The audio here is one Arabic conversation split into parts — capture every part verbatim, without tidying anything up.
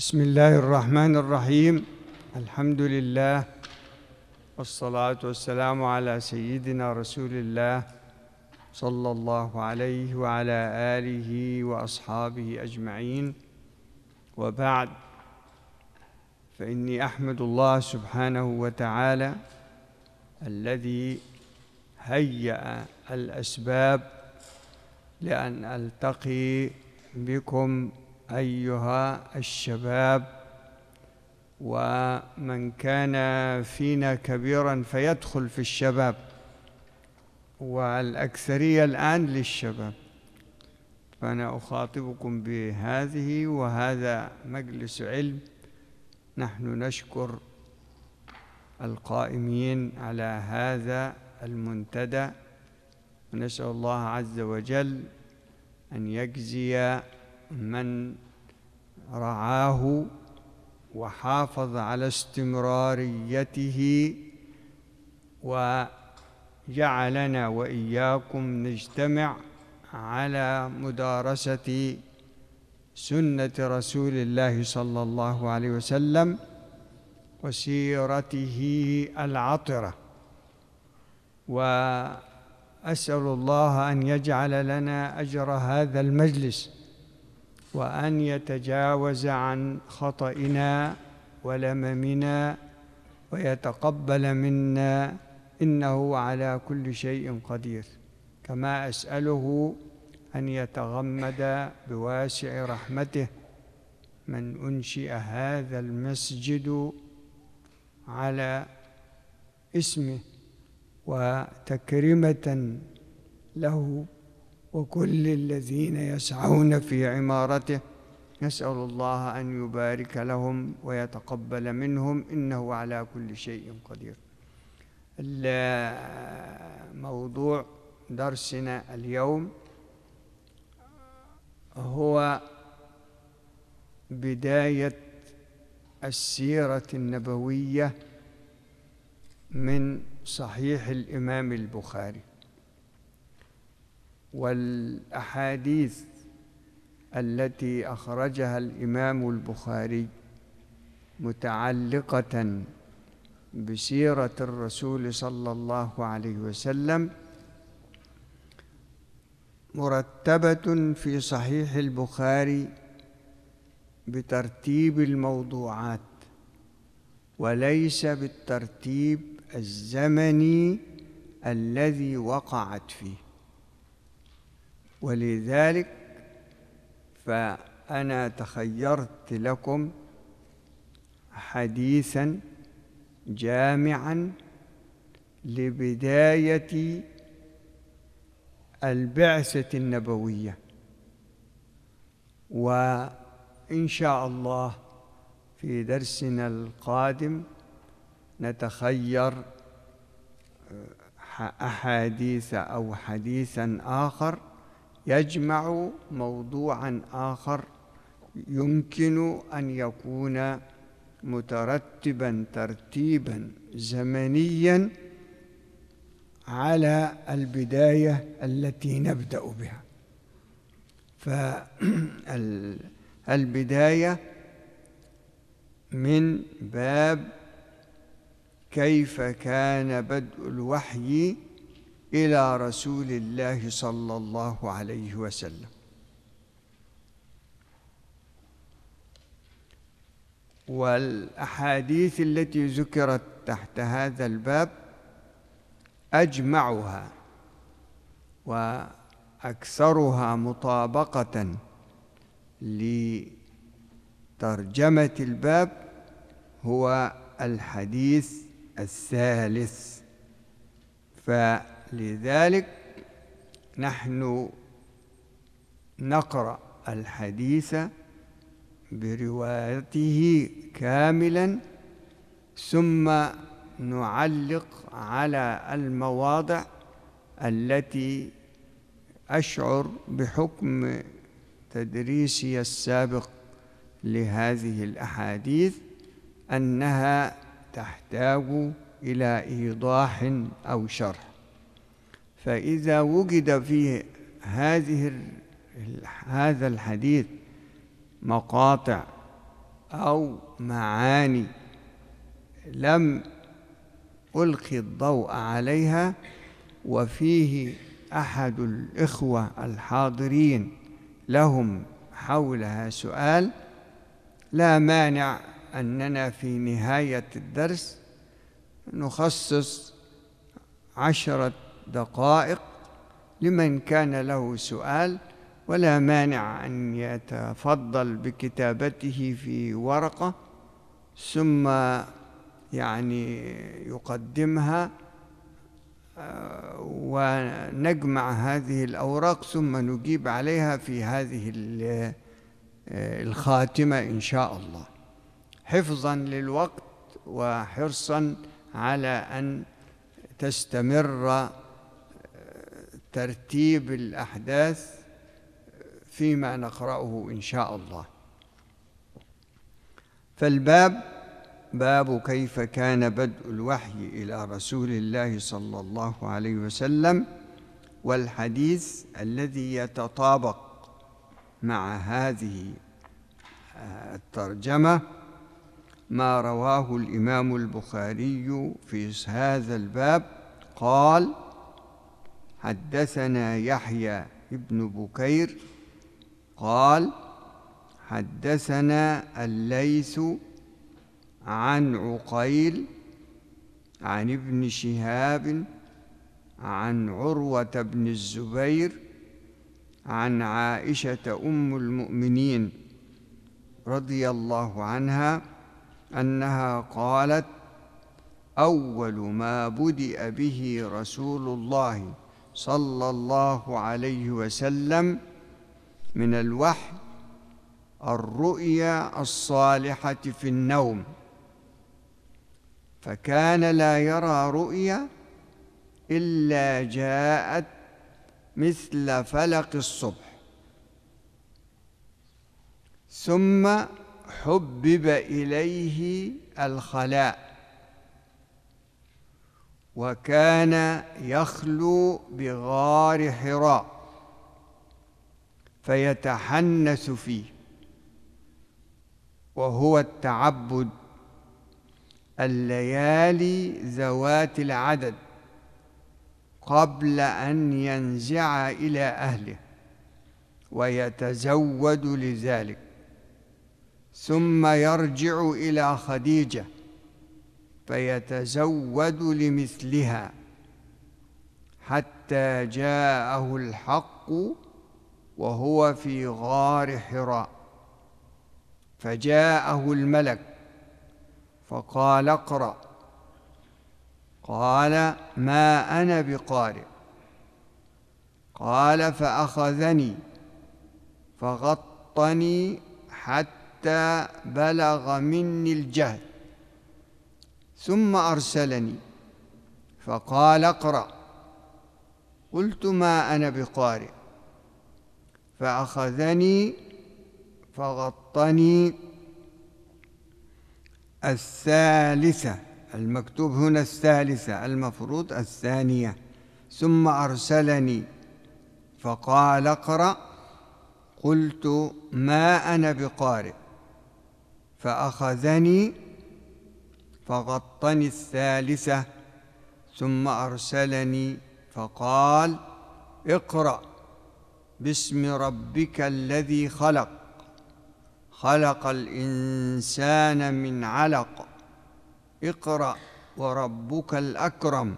بسم الله الرحمن الرحيم. الحمد لله والصلاة والسلام على سيدنا رسول الله صلى الله عليه وعلى آله وأصحابه أجمعين، وبعد، فإني أحمد الله سبحانه وتعالى الذي هيأ الأسباب لأن ألتقي بكم أيها الشباب، ومن كان فينا كبيرا فيدخل في الشباب، والأكثرية الآن للشباب. فأنا أخاطبكم بهذه، وهذا مجلس علم. نحن نشكر القائمين على هذا المنتدى، ونسأل الله عز وجل أن يجزي من رعاه وحافظ على استمراريته وجعلنا وإياكم نجتمع على مدارسة سنة رسول الله صلى الله عليه وسلم وسيرته العطرة. وأسأل الله أن يجعل لنا أجر هذا المجلس، وأن يتجاوز عن خطئنا ولممنا ويتقبل منا، إنه على كل شيء قدير. كما أسأله أن يتغمد بواسع رحمته من أنشئ هذا المسجد على اسمه، وتكرمة له وكل الذين يسعون في عمارته. نسأل الله أن يبارك لهم ويتقبل منهم، إنه على كل شيء قدير. موضوع درسنا اليوم هو بداية السيرة النبوية من صحيح الإمام البخاري، والأحاديث التي أخرجها الإمام البخاري متعلقة بسيرة الرسول صلى الله عليه وسلم مرتبة في صحيح البخاري بترتيب الموضوعات، وليس بالترتيب الزمني الذي وقعت فيه. ولذلك فأنا تخيرت لكم حديثاً جامعاً لبداية البعثة النبوية، وإن شاء الله في درسنا القادم نتخير أحاديث أو حديثاً آخر يجمع موضوعاً آخر يمكن أن يكون مترتباً ترتيباً زمنياً على البداية التي نبدأ بها. فالبداية من باب كيف كان بدء الوحي إلى رسول الله صلى الله عليه وسلم. والأحاديث التي ذكرت تحت هذا الباب أجمعها وأكثرها مطابقة لترجمة الباب هو الحديث الثالث. فلذلك نحن نقرأ الحديث بروايته كاملا، ثم نعلق على المواضع التي أشعر بحكم تدريسي السابق لهذه الأحاديث أنها تحتاج إلى إيضاح أو شرح. فإذا وجد في هذه هذا الحديث مقاطع أو معاني لم ألقي الضوء عليها وفيه أحد الإخوة الحاضرين لهم حولها سؤال، لا مانع أننا في نهاية الدرس نخصص عشرة دقائق لمن كان له سؤال، ولا مانع أن يتفضل بكتابته في ورقة ثم يعني يقدمها ونجمع هذه الأوراق ثم نجيب عليها في هذه الخاتمة إن شاء الله، حفظاً للوقت وحرصاً على أن تستمر ترتيب الأحداث فيما نقرأه إن شاء الله. فالباب باب كيف كان بدء الوحي إلى رسول الله صلى الله عليه وسلم، والحديث الذي يتطابق مع هذه الترجمة ما رواه الإمام البخاري في هذا الباب قال: حدثنا يحيى ابن بكير قال: حدثنا الليث عن عقيل عن ابن شهاب عن عروة بن الزبير عن عائشة أم المؤمنين رضي الله عنها أنها قالت: أول ما بدأ به رسول الله صلى الله عليه وسلم من الوحي الرؤيا الصالحة في النوم، فكان لا يرى رؤيا إلا جاءت مثل فلق الصبح، ثم حبب إليه الخلاء، وكان يخلو بغار حراء فيتحنث فيه، وهو التعبد الليالي ذوات العدد قبل أن ينزع إلى أهله ويتزود لذلك، ثم يرجع إلى خديجة فيتزود لمثلها حتى جاءه الحق وهو في غار حراء، فجاءه الملك فقال: اقرأ. قال: ما أنا بقارئ. قال: فأخذني فغطني حتى بلغ مني الجهد، ثم أرسلني فقال: اقرأ. قلت: ما أنا بقارئ. فأخذني فغطني الثالثة، المكتوب هنا الثالثة، المفروض الثانية، ثم أرسلني فقال: اقرأ. قلت: ما أنا بقارئ. فأخذني فغطني الثالثة ثم أرسلني فقال: اقرأ باسم ربك الذي خلق، خلق الإنسان من علق، اقرأ وربك الأكرم.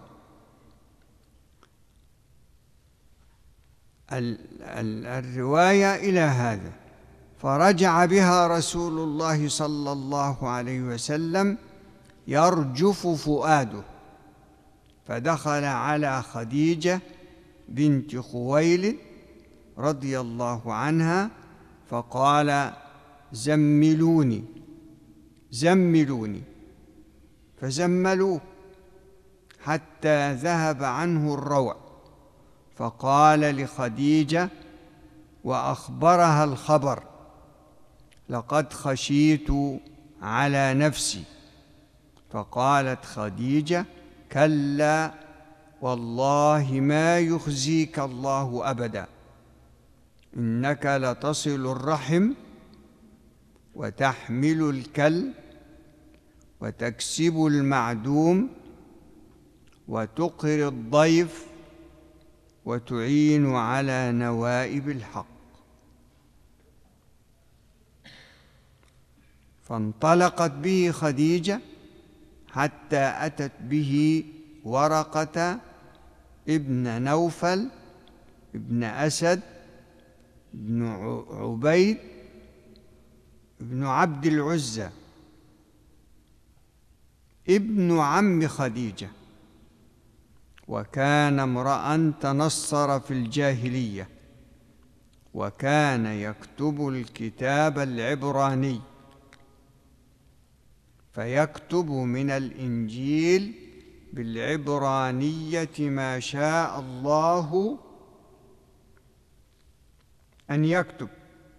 الرواية إلى هذا، فرجع بها رسول الله صلى الله عليه وسلم يرجف فؤاده، فدخل على خديجة بنت خويلد رضي الله عنها فقال: زملوني زملوني، فزملوه حتى ذهب عنه الروع، فقال لخديجة وأخبرها الخبر: لقد خشيت على نفسي. فقالت خديجة: كلا والله ما يخزيك الله أبدا، إنك لتصل الرحم وتحمل الكل وتكسب المعدوم وتقر الضيف وتعين على نوائب الحق. فانطلقت به خديجة حتى أتت به ورقة ابن نوفل ابن أسد ابن عبيد ابن عبد العزى ابن عم خديجة، وكان امرأ تنصر في الجاهلية، وكان يكتب الكتاب العبراني، فيكتب من الإنجيل بالعبرانية ما شاء الله أن يكتب،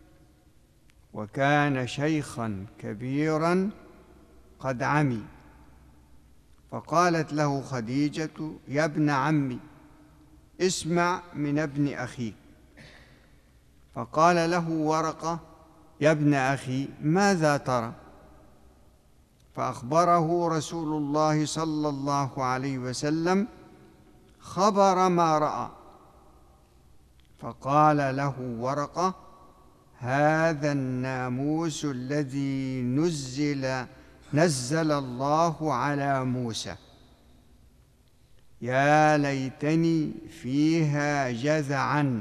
وكان شيخا كبيرا قد عمي. فقالت له خديجة: يا ابن عمي، اسمع من ابن أخيك. فقال له ورقة: يا ابن أخي، ماذا ترى؟ فأخبره رسول الله صلى الله عليه وسلم خبر ما رأى. فقال له ورقة: هذا الناموس الذي نزل نزل الله على موسى، يا ليتني فيها جذعا،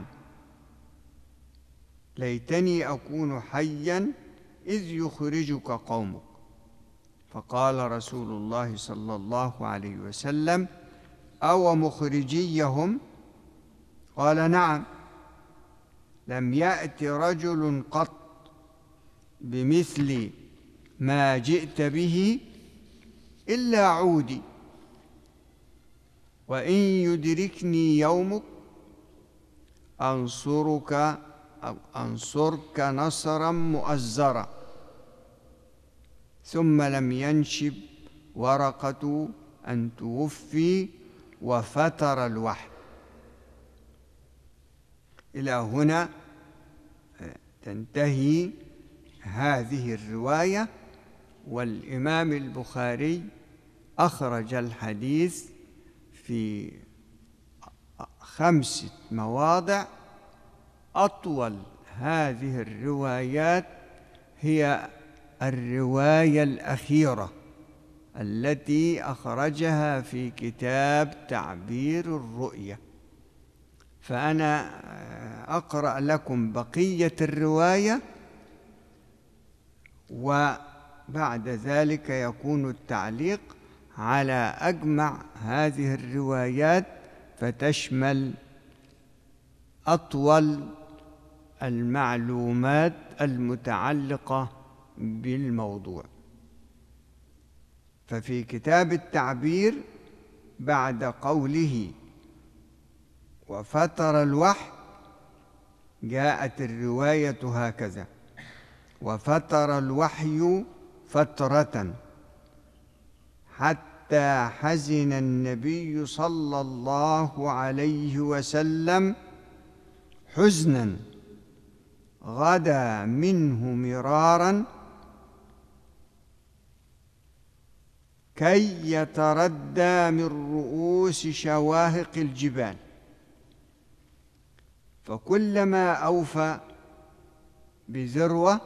ليتني أكون حيا إذ يخرجك قومك. فقال رسول الله صلى الله عليه وسلم: أو مخرجيهم؟ قال: نعم، لم يأت رجل قط بمثل ما جئت به إلا عودي، وإن يدركني يومك أنصرك أو أنصرك نصرا مؤزرا. ثم لم ينشب ورقة أن توفي وفتر الوحي. إلى هنا تنتهي هذه الرواية. والإمام البخاري أخرج الحديث في خمسة مواضع. أطول هذه الروايات هي الرواية الأخيرة التي أخرجها في كتاب تعبير الرؤية، فأنا أقرأ لكم بقية الرواية، وبعد ذلك يكون التعليق على أجمع هذه الروايات، فتشمل أطول المعلومات المتعلقة بالموضوع. ففي كتاب التعبير بعد قوله وفتر الوحي جاءت الرواية هكذا: وفتر الوحي فترة حتى حزن النبي صلى الله عليه وسلم حزنا غدا منه مرارا كي يتردى من رؤوس شواهق الجبال، فكلما أوفى بذروة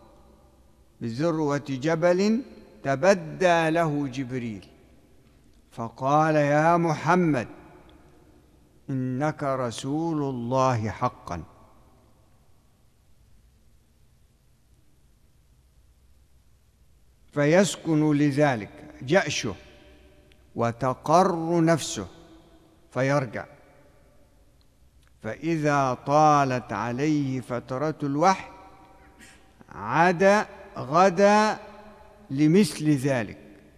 بذروة جبل تبدى له جبريل فقال: يا محمد، إنك رسول الله حقا. فيسكن لذلك جأشه وتقر نفسه فيرجع. فإذا طالت عليه فترة الوحي عاد غدا لمثل ذلك،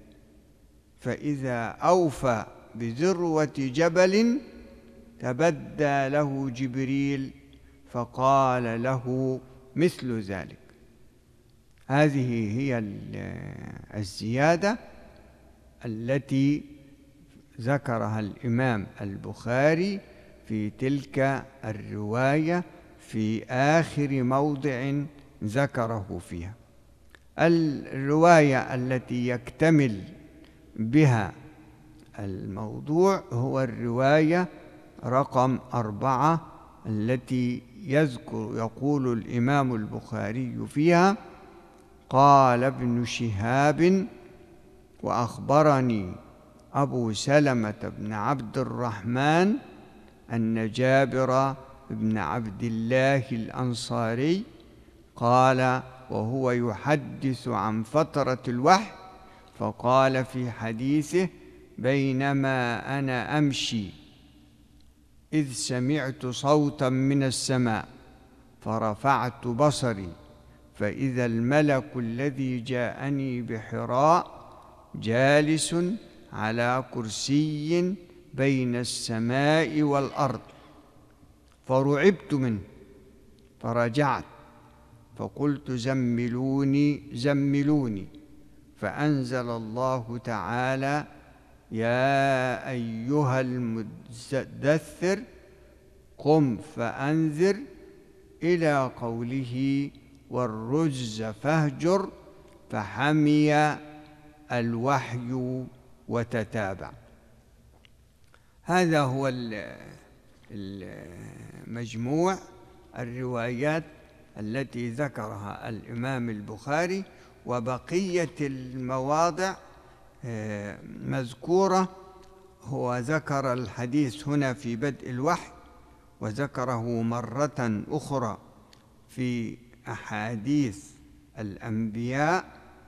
فإذا أوفى بذروة جبل تبدى له جبريل فقال له مثل ذلك. هذه هي الزيادة التي ذكرها الإمام البخاري في تلك الرواية في آخر موضع ذكره فيها. الرواية التي يكتمل بها الموضوع هو الرواية رقم أربعة، التي يذكر يقول الإمام البخاري فيها: قال ابن شهاب وأخبرني أبو سلمة بن عبد الرحمن أن جابر بن عبد الله الأنصاري قال وهو يحدث عن فترة الوحي، فقال في حديثه: بينما أنا أمشي إذ سمعت صوتا من السماء فرفعت بصري فإذا الملك الذي جاءني بحراء جالس على كرسي بين السماء والأرض، فرعبت منه فرجعت فقلت: زملوني زملوني، فأنزل الله تعالى: يا أيها المدثر قم فأنذر، إلى قوله: والرجز فاهجر، فحمي الوحي وتتابع. هذا هو المجموع الروايات التي ذكرها الإمام البخاري، وبقية المواضع مذكورة. هو ذكر الحديث هنا في بدء الوحي، وذكره مرة أخرى في أحاديث الأنبياء،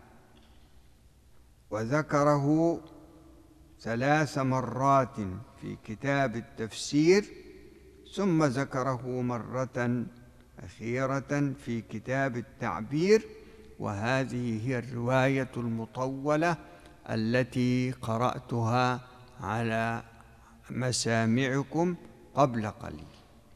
وذكره ثلاث مرات في كتاب التفسير، ثم ذكره مرة أخيرة في كتاب التعبير. وهذه هي الرواية المطولة التي قرأتها على مسامعكم قبل قليل.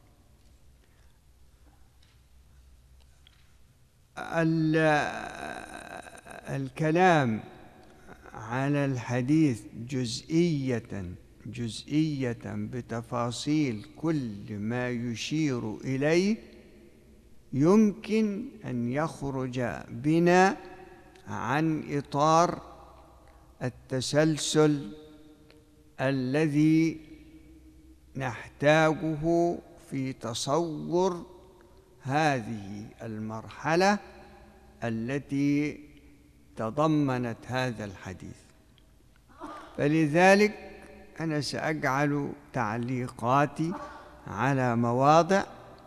الكلام على الحديث جزئية جزئية بتفاصيل كل ما يشير إليه يمكن أن يخرج بنا عن إطار التسلسل الذي نحتاجه في تصور هذه المرحلة التي تضمنت هذا الحديث. فلذلك أنا سأجعل تعليقاتي على مواضع،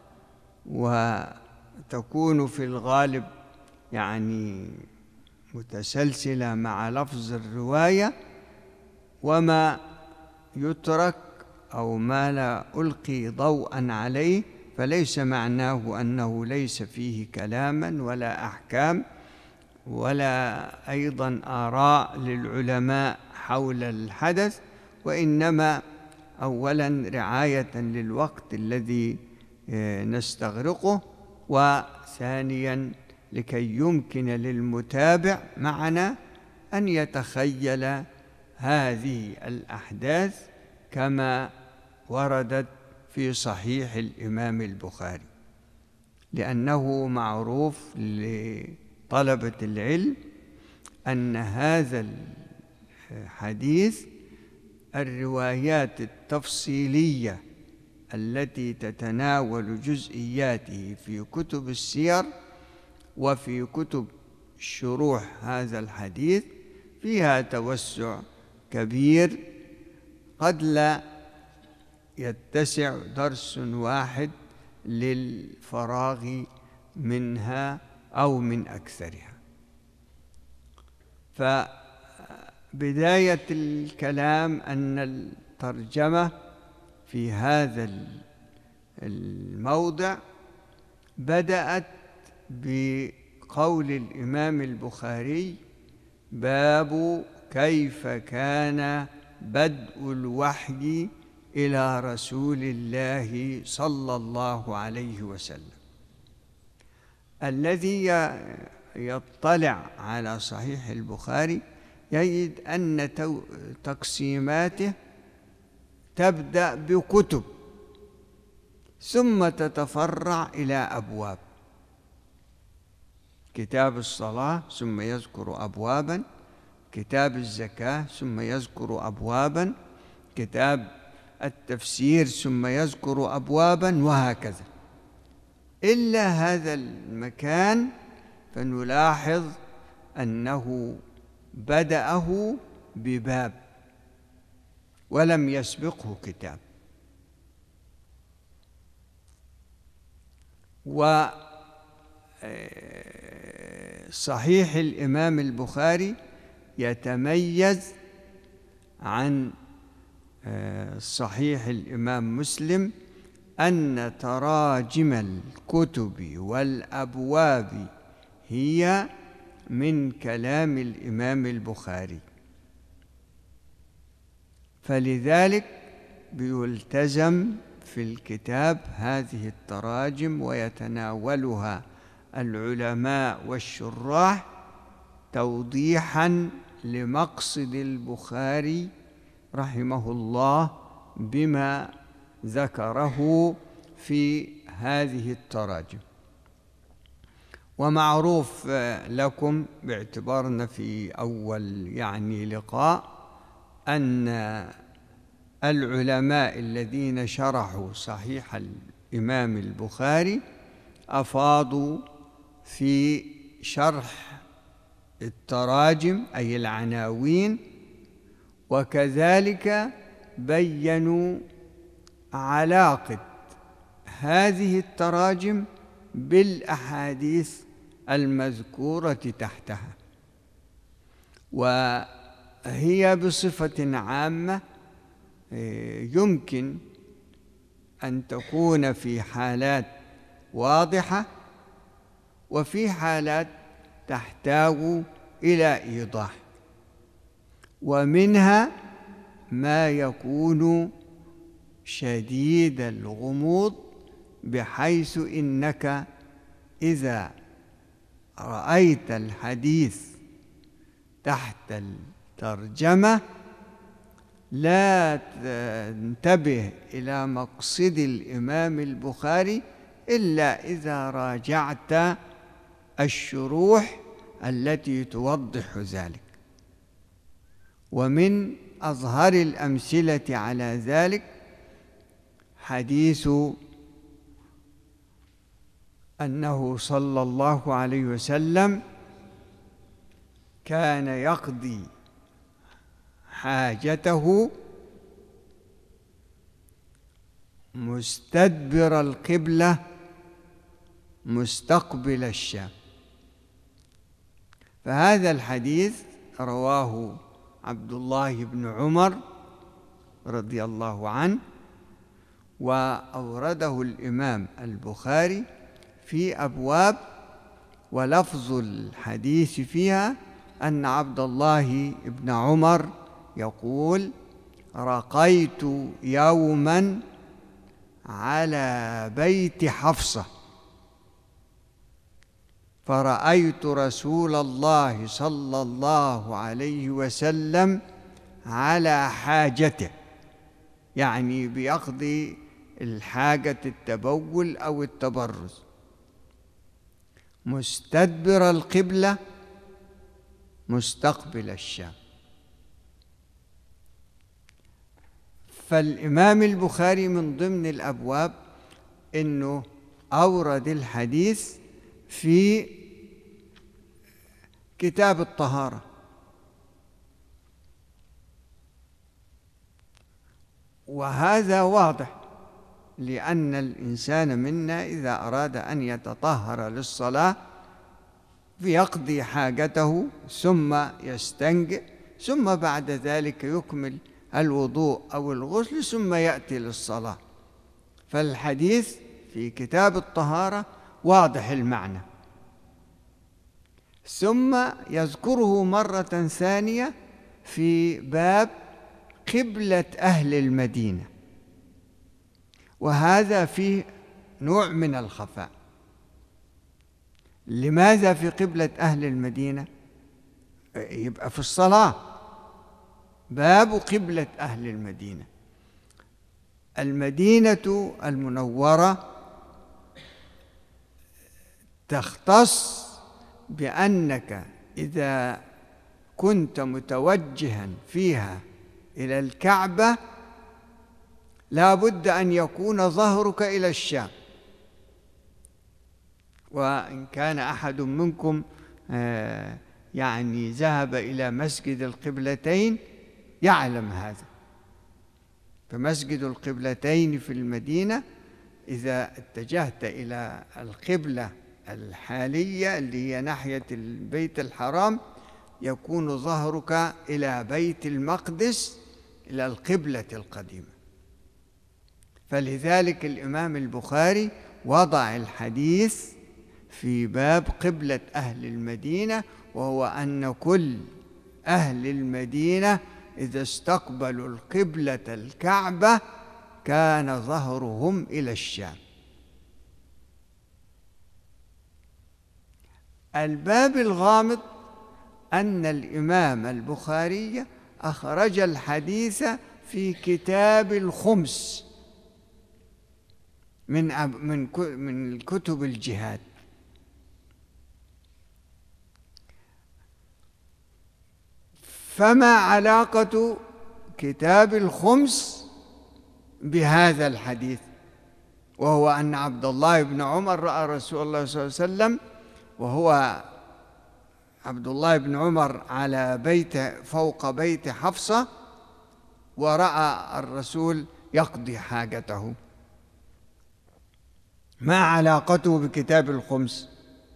وتكون في الغالب يعني متسلسلة مع لفظ الرواية، وما يترك أو ما لا ألقي ضوءا عليه فليس معناه أنه ليس فيه كلاما ولا أحكام ولا أيضا آراء للعلماء حول الحدث، وإنما أولا رعاية للوقت الذي نستغرقه، وثانيا لكي يمكن للمتابع معنا أن يتخيل هذه الأحداث كما وردت في صحيح الإمام البخاري، لأنه معروف لطلبة العلم أن هذا الحديث الروايات التفصيلية التي تتناول جزئياته في كتب السير وفي كتب شروح هذا الحديث فيها توسع كبير، قد لا يتسع درس واحد للفراغ منها أو من أكثرها. فبداية الكلام أن الترجمة في هذا الموضع بدأت بقول الإمام البخاري: باب كيف كان بدء الوحي إلى رسول الله صلى الله عليه وسلم. الذي يطلع على صحيح البخاري يجد أن تقسيماته تبدأ بكتب ثم تتفرع إلى أبواب. كتاب الصلاة ثم يذكر أبوابا، كتاب الزكاة ثم يذكر أبوابا، كتاب التفسير ثم يذكر أبوابا، وهكذا. إلا هذا المكان فنلاحظ أنه بدأه بباب ولم يسبقه كتاب. وصحيح الإمام البخاري يتميز عن صحيح الإمام مسلم أن تراجم الكتب والأبواب هي من كلام الإمام البخاري، فلذلك بيلتزم في الكتاب هذه التراجم ويتناولها العلماء والشراح توضيحا لمقصد البخاري رحمه الله بما ذكره في هذه التراجم. ومعروف لكم باعتبارنا في أول يعني لقاء أن العلماء الذين شرحوا صحيح الإمام البخاري أفاضوا في شرح التراجم أي العناوين، وكذلك بيّنوا علاقة هذه التراجم بالأحاديث المذكورة تحتها. وهي بصفة عامة يمكن أن تكون في حالات واضحة وفي حالات تحتاج إلى إيضاح، ومنها ما يكون شديد الغموض بحيث إنك إذا رأيت الحديث تحت الترجمة لا تنتبه إلى مقصد الإمام البخاري إلا إذا راجعت الشروح التي توضح ذلك. ومن أظهر الأمثلة على ذلك حديث أنه صلى الله عليه وسلم كان يقضي حاجته مستدبر القبلة مستقبل الشام. فهذا الحديث رواه عبد الله بن عمر رضي الله عنه، وأورده الإمام البخاري في أبواب، ولفظ الحديث فيها أن عبد الله بن عمر يقول: رقيت يوما على بيت حفصة فرأيت رسول الله صلى الله عليه وسلم على حاجته، يعني بيقضي الحاجة التبول أو التبرز، مستدبر القبلة مستقبل الشام. فالإمام البخاري من ضمن الأبواب إنه أورد الحديث في كتاب الطهارة، وهذا واضح لأن الإنسان منا إذا أراد أن يتطهر للصلاة فيقضي حاجته ثم يستنجئ، ثم بعد ذلك يكمل الوضوء أو الغسل ثم يأتي للصلاة. فالحديث في كتاب الطهارة واضح المعنى، ثم يذكره مرة ثانية في باب قبلة أهل المدينة، وهذا فيه نوع من الخفاء. لماذا في قبلة أهل المدينة؟ يبقى في الصلاة باب قبلة أهل المدينة. المدينة المنورة تختص بأنك إذا كنت متوجها فيها إلى الكعبة لا بد أن يكون ظهرك إلى الشام. وإن كان أحد منكم يعني ذهب إلى مسجد القبلتين يعلم هذا. فمسجد القبلتين في المدينة إذا اتجهت إلى القبلة الحالية اللي هي ناحية البيت الحرام يكون ظهرك إلى بيت المقدس، إلى القبلة القديمة. فلذلك الإمام البخاري وضع الحديث في باب قبلة أهل المدينة، وهو أن كل أهل المدينة إذا استقبلوا القبلة الكعبة كان ظهرهم إلى الشام. الباب الغامض أن الإمام البخاري أخرج الحديث في كتاب الخمس من من من كتب الجهاد. فما علاقة كتاب الخمس بهذا الحديث؟ وهو أن عبد الله بن عمر رأى رسول الله صلى الله عليه وسلم وهو عبد الله بن عمر على بيت فوق بيت حفصة، ورأى الرسول يقضي حاجته. ما علاقته بكتاب الخمس؟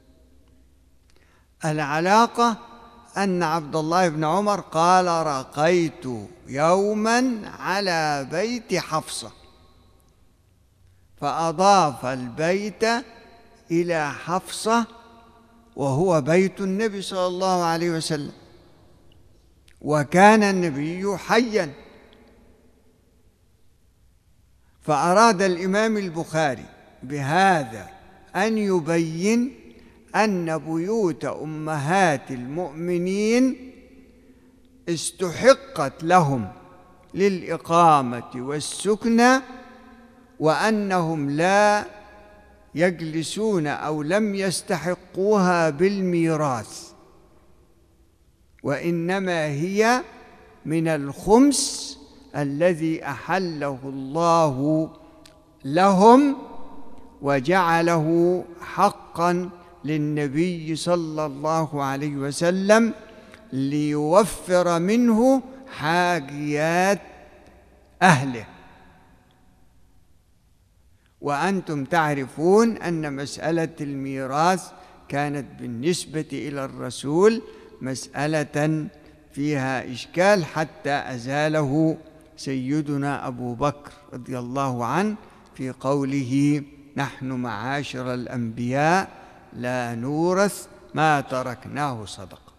العلاقة أن عبد الله بن عمر قال: رقيت يوما على بيت حفصة، فأضاف البيت إلى حفصة وهو بيت النبي صلى الله عليه وسلم، وكان النبي حيا. فأراد الإمام البخاري بهذا أن يبين أن بيوت أمهات المؤمنين استحقت لهم للإقامة والسكنى، وأنهم لا يجلسون أو لم يستحقوها بالميراث، وإنما هي من الخمس الذي أحله الله لهم وجعله حقا للنبي صلى الله عليه وسلم ليوفر منه حاجيات أهله. وأنتم تعرفون أن مسألة الميراث كانت بالنسبة إلى الرسول مسألة فيها إشكال، حتى أزاله سيدنا أبو بكر رضي الله عنه في قوله: نحن معاشر الأنبياء لا نورث ما تركناه صدقة.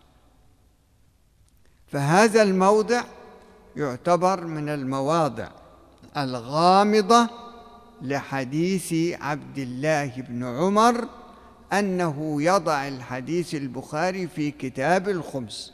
فهذا الموضع يعتبر من المواضع الغامضة لحديث عبد الله بن عمر، أنه يضع الحديث البخاري في كتاب الخمس،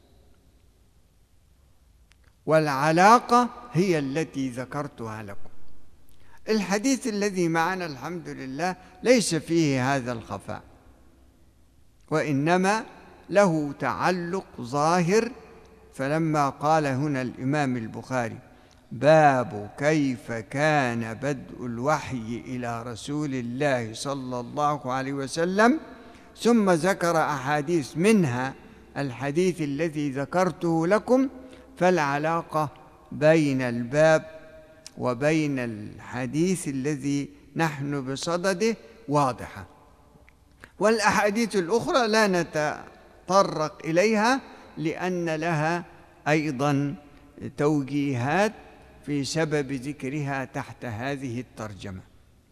والعلاقة هي التي ذكرتها لكم. الحديث الذي معنا الحمد لله ليس فيه هذا الخفاء، وإنما له تعلق ظاهر. فلما قال هنا الإمام البخاري: باب كيف كان بدء الوحي إلى رسول الله صلى الله عليه وسلم، ثم ذكر أحاديث منها الحديث الذي ذكرته لكم، فالعلاقة بين الباب وبين الحديث الذي نحن بصدده واضحة. والأحاديث الأخرى لا نتطرق إليها لأن لها أيضا توجيهات في سبب ذكرها تحت هذه الترجمة.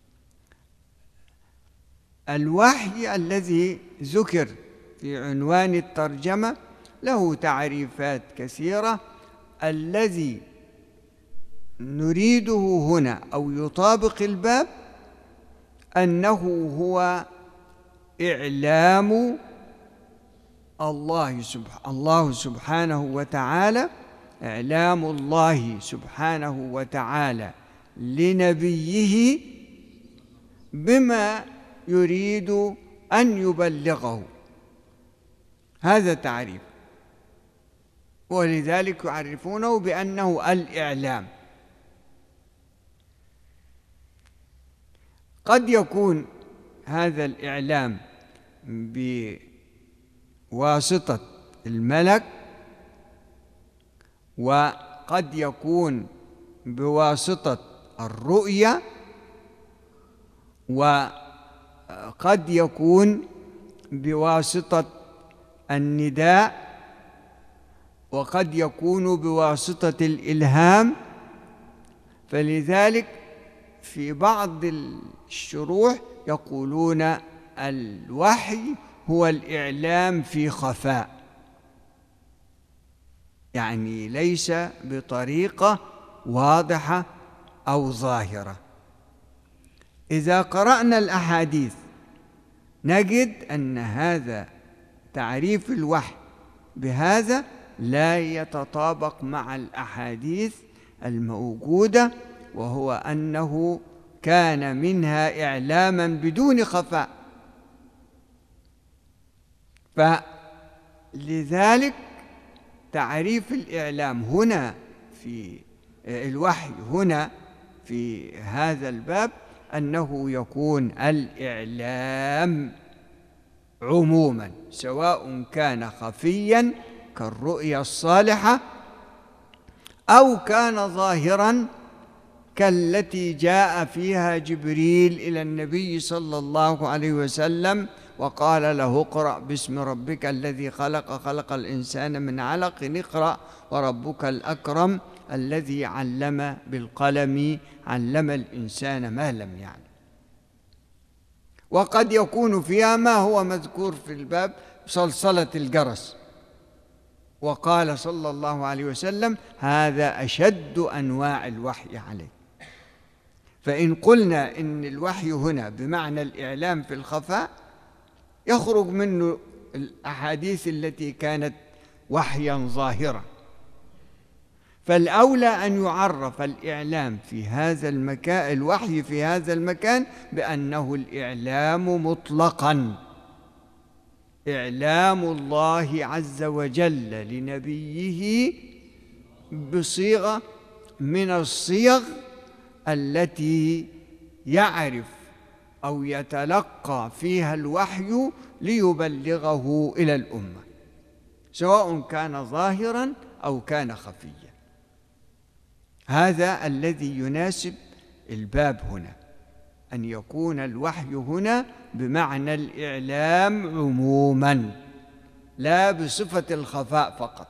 الوحي الذي ذكر في عنوان الترجمة له تعريفات كثيرة. الذي نريده هنا أو يطابق الباب أنه هو إعلام الله سبحانه الله سبحانه وتعالى إعلام الله سبحانه وتعالى لنبيه بما يريد أن يبلغه هذا تعريف، ولذلك يعرفونه بأنه الإعلام. قد يكون هذا الإعلام بواسطة الملك، وقد يكون بواسطة الرؤية، وقد يكون بواسطة النداء، وقد يكون بواسطة الإلهام. فلذلك في بعض الشروح يقولون الوحي هو الإعلام في خفاء، يعني ليس بطريقة واضحة أو ظاهرة. إذا قرأنا الأحاديث نجد أن هذا تعريف الوحي بهذا لا يتطابق مع الأحاديث الموجودة، وهو أنه كان منها إعلاما بدون خفاء. فلذلك تعريف الإعلام هنا في الوحي هنا في هذا الباب أنه يكون الإعلام عموما، سواء كان خفيا كالرؤيا الصالحة أو كان ظاهرا كالتي جاء فيها جبريل إلى النبي صلى الله عليه وسلم وقال له: اقرأ باسم ربك الذي خلق خلق الإنسان من علق اقرأ وربك الأكرم الذي علم بالقلم علم الإنسان ما لم يعلم. وقد يكون فيها ما هو مذكور في الباب صلصلة الجرس، وقال صلى الله عليه وسلم: هذا أشد أنواع الوحي عليه. فإن قلنا إن الوحي هنا بمعنى الإعلام في الخفاء يخرج منه الأحاديث التي كانت وحيا ظاهرا، فالأولى أن يعرف الإعلام في هذا المكان، الوحي في هذا المكان، بأنه الإعلام مطلقا، إعلام الله عز وجل لنبيه بصيغة من الصيغ التي يعرف أو يتلقى فيها الوحي ليبلغه إلى الأمة، سواء كان ظاهرا أو كان خفيا. هذا الذي يناسب الباب هنا، أن يكون الوحي هنا بمعنى الإعلام عموما، لا بصفة الخفاء فقط.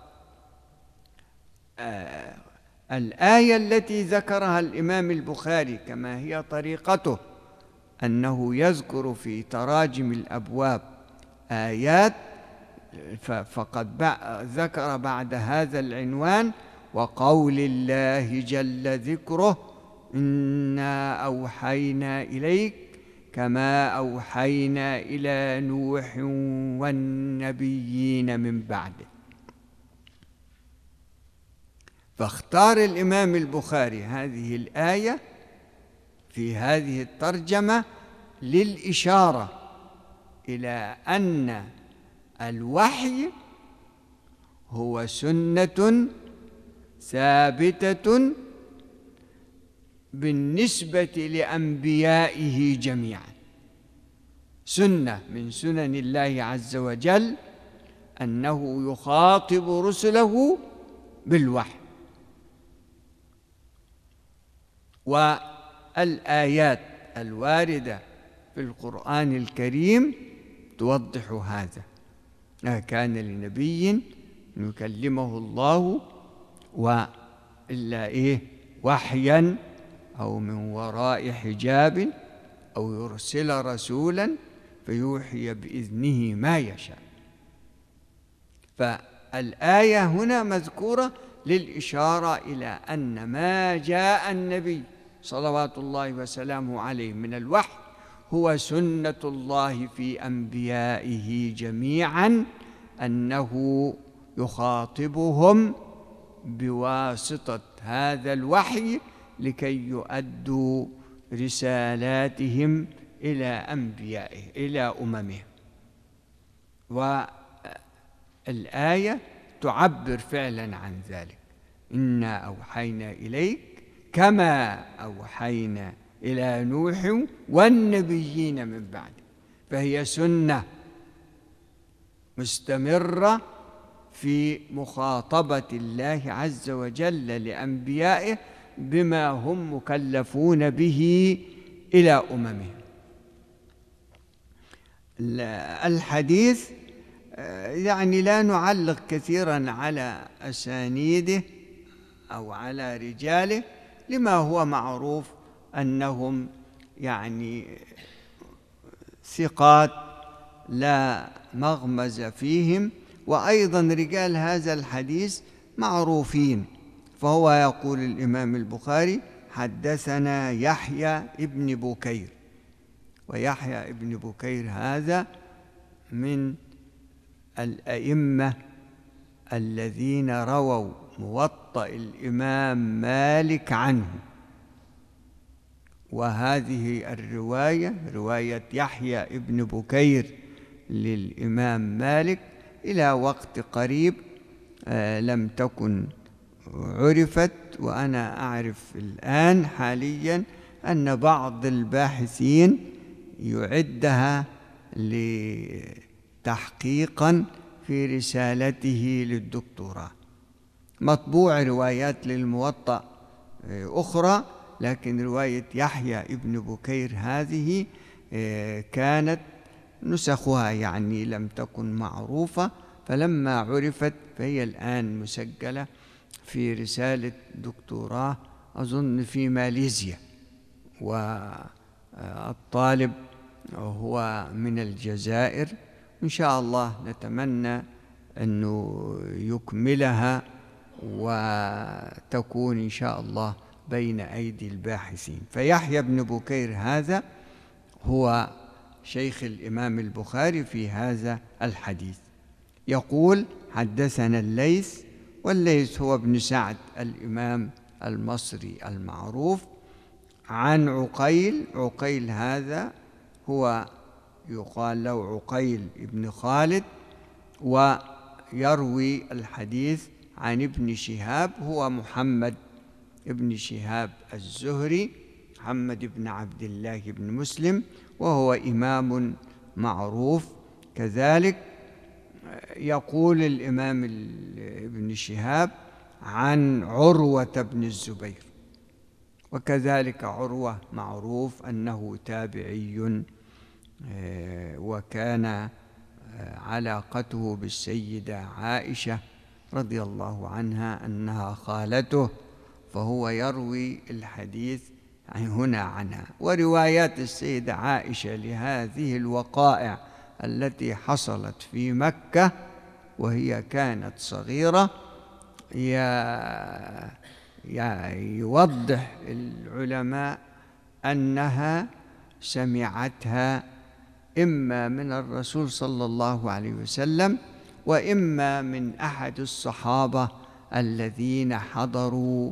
آه الآية التي ذكرها الإمام البخاري كما هي طريقته، أنه يذكر في تراجم الأبواب آيات، فقد ذكر بعد هذا العنوان: وقول الله جل ذكره إنا أوحينا إليك كما أوحينا إلى نوح والنبيين من بعده. فاختار الإمام البخاري هذه الآية في هذه الترجمة للإشارة إلى أن الوحي هو سنة ثابتة بالنسبة لأنبيائه جميعا، سنة من سنن الله عز وجل أنه يخاطب رسله بالوحي. والآيات الواردة في القرآن الكريم توضح هذا: ما كان لنبي أن يكلمه الله وإلا إيه وحيا أو من وراء حجاب أو يرسل رسولا فيوحي بإذنه ما يشاء. فالآية هنا مذكورة للإشارة إلى أن ما جاء النبي صلوات الله وسلامه عليه من الوحي هو سنة الله في أنبيائه جميعا، أنه يخاطبهم بواسطة هذا الوحي لكي يؤدوا رسالاتهم إلى أنبيائه إلى أممهم. الآية تعبر فعلا عن ذلك: إنا أوحينا إليك كما أوحينا إلى نوح والنبيين من بعده. فهي سنة مستمرة في مخاطبة الله عز وجل لأنبيائه بما هم مكلفون به إلى أممهم. الحديث يعني لا نعلق كثيرا على أسانيده أو على رجاله، لما هو معروف أنهم يعني ثقات لا مغمز فيهم، وأيضا رجال هذا الحديث معروفين. فهو يقول الإمام البخاري: حدثنا يحيى ابن بكير. ويحيى ابن بكير هذا من الأئمة الذين رووا موطأ الإمام مالك عنه. وهذه الرواية، رواية يحيى ابن بكير للإمام مالك، إلى وقت قريب لم تكن عرفت، وأنا أعرف الآن حاليا أن بعض الباحثين يعدها تحقيقا في رسالته للدكتوراه. مطبوع روايات للموطأ أخرى، لكن رواية يحيى ابن بكير هذه كانت نسخها يعني لم تكن معروفة، فلما عرفت فهي الآن مسجلة في رسالة دكتوراه أظن في ماليزيا، والطالب هو من الجزائر. إن شاء الله نتمنى أنه يكملها وتكون إن شاء الله بين أيدي الباحثين. فيحيى بن بكير هذا هو شيخ الإمام البخاري في هذا الحديث. يقول: حدثنا الليث. والليث هو ابن سعد الإمام المصري المعروف، عن عقيل. عقيل هذا هو يقال له عقيل ابن خالد، ويروي الحديث عن ابن شهاب، هو محمد ابن شهاب الزهري، محمد بن عبد الله بن مسلم، وهو إمام معروف كذلك. يقول الإمام ابن شهاب عن عروة بن الزبير، وكذلك عروة معروف أنه تابعي، وكان علاقته بالسيدة عائشة رضي الله عنها أنها خالته، فهو يروي الحديث هنا عنها. وروايات السيدة عائشة لهذه الوقائع التي حصلت في مكة وهي كانت صغيرة يوضح العلماء أنها سمعتها إما من الرسول صلى الله عليه وسلم، وإما من أحد الصحابة الذين حضروا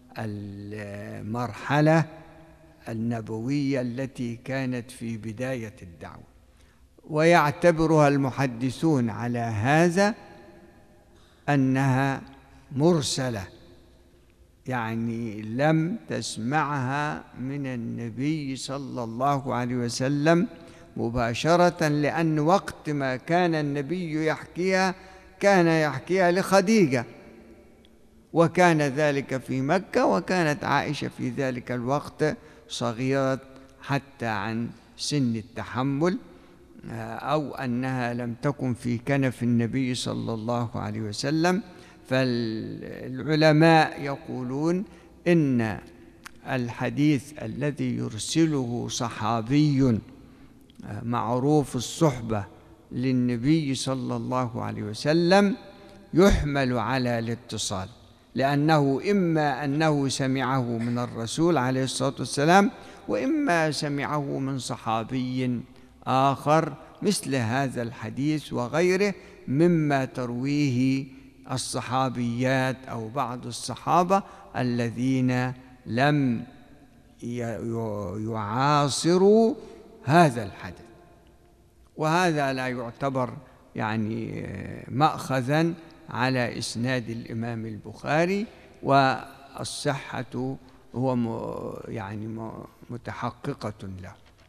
المرحلة النبوية التي كانت في بداية الدعوة. ويعتبرها المحدثون على هذا أنها مرسلة، يعني لم تسمعها من النبي صلى الله عليه وسلم مباشرة، لأن وقت ما كان النبي يحكيها كان يحكيها لخديجة، وكان ذلك في مكة، وكانت عائشة في ذلك الوقت صغيرة حتى عن سن التحمل، أو أنها لم تكن في كنف النبي صلى الله عليه وسلم. فالعلماء يقولون إن الحديث الذي يرسله صحابي معروف الصحبة للنبي صلى الله عليه وسلم يحمل على الاتصال، لأنه إما أنه سمعه من الرسول عليه الصلاة والسلام، وإما سمعه من صحابي آخر، مثل هذا الحديث وغيره مما ترويه الصحابيات أو بعض الصحابة الذين لم يعاصروا هذا الحدث. وهذا لا يعتبر يعني مأخذا على إسناد الإمام البخاري، والصحة هو يعني متحققة له.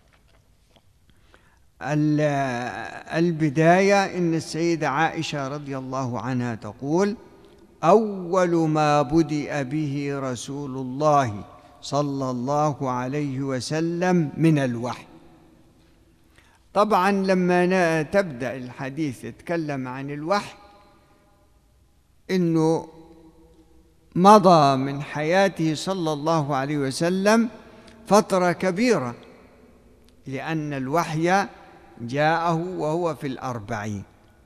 البداية إن السيدة عائشة رضي الله عنها تقول: أول ما بدأ به رسول الله صلى الله عليه وسلم من الوحي. طبعا لما تبدأ الحديث يتكلم عن الوحي إنه مضى من حياته صلى الله عليه وسلم فترة كبيرة، لأن الوحي جاءه وهو في الأربعين،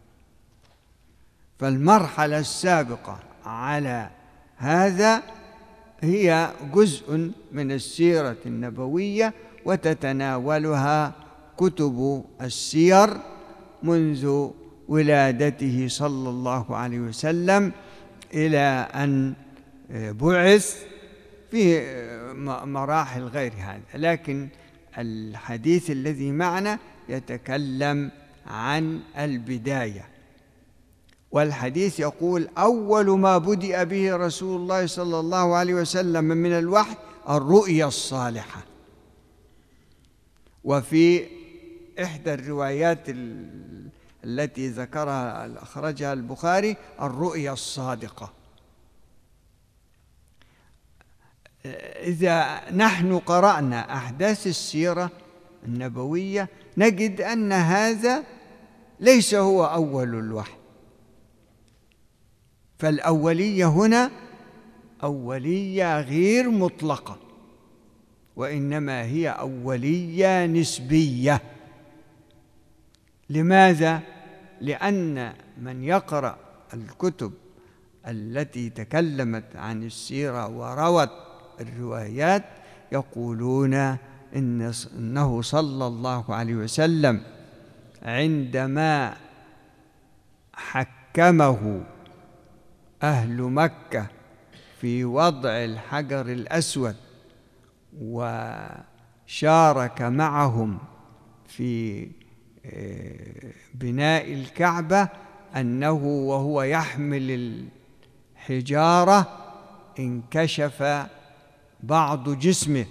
فالمرحلة السابقة على هذا هي جزء من السيرة النبوية، وتتناولها كتب السير منذ ولادته صلى الله عليه وسلم إلى أن بعث في مراحل غير هذا. لكن الحديث الذي معنا يتكلم عن البداية، والحديث يقول: أول ما بدأ به رسول الله صلى الله عليه وسلم من الوحي الرؤيا الصالحة. وفي إحدى الروايات التي ذكرها أخرجها البخاري الرؤيا الصادقة. إذا نحن قرأنا أحداث السيرة النبوية نجد أن هذا ليس هو أول الوحي، فالأولية هنا أولية غير مطلقة، وإنما هي أولية نسبية. لماذا؟ لأن من يقرأ الكتب التي تكلمت عن السيرة وروت الروايات يقولون إن إنه صلى الله عليه وسلم عندما حكمه أهل مكة في وضع الحجر الأسود وشارك معهم في بناء الكعبة، أنه وهو يحمل الحجارة انكشف بعض جسمه،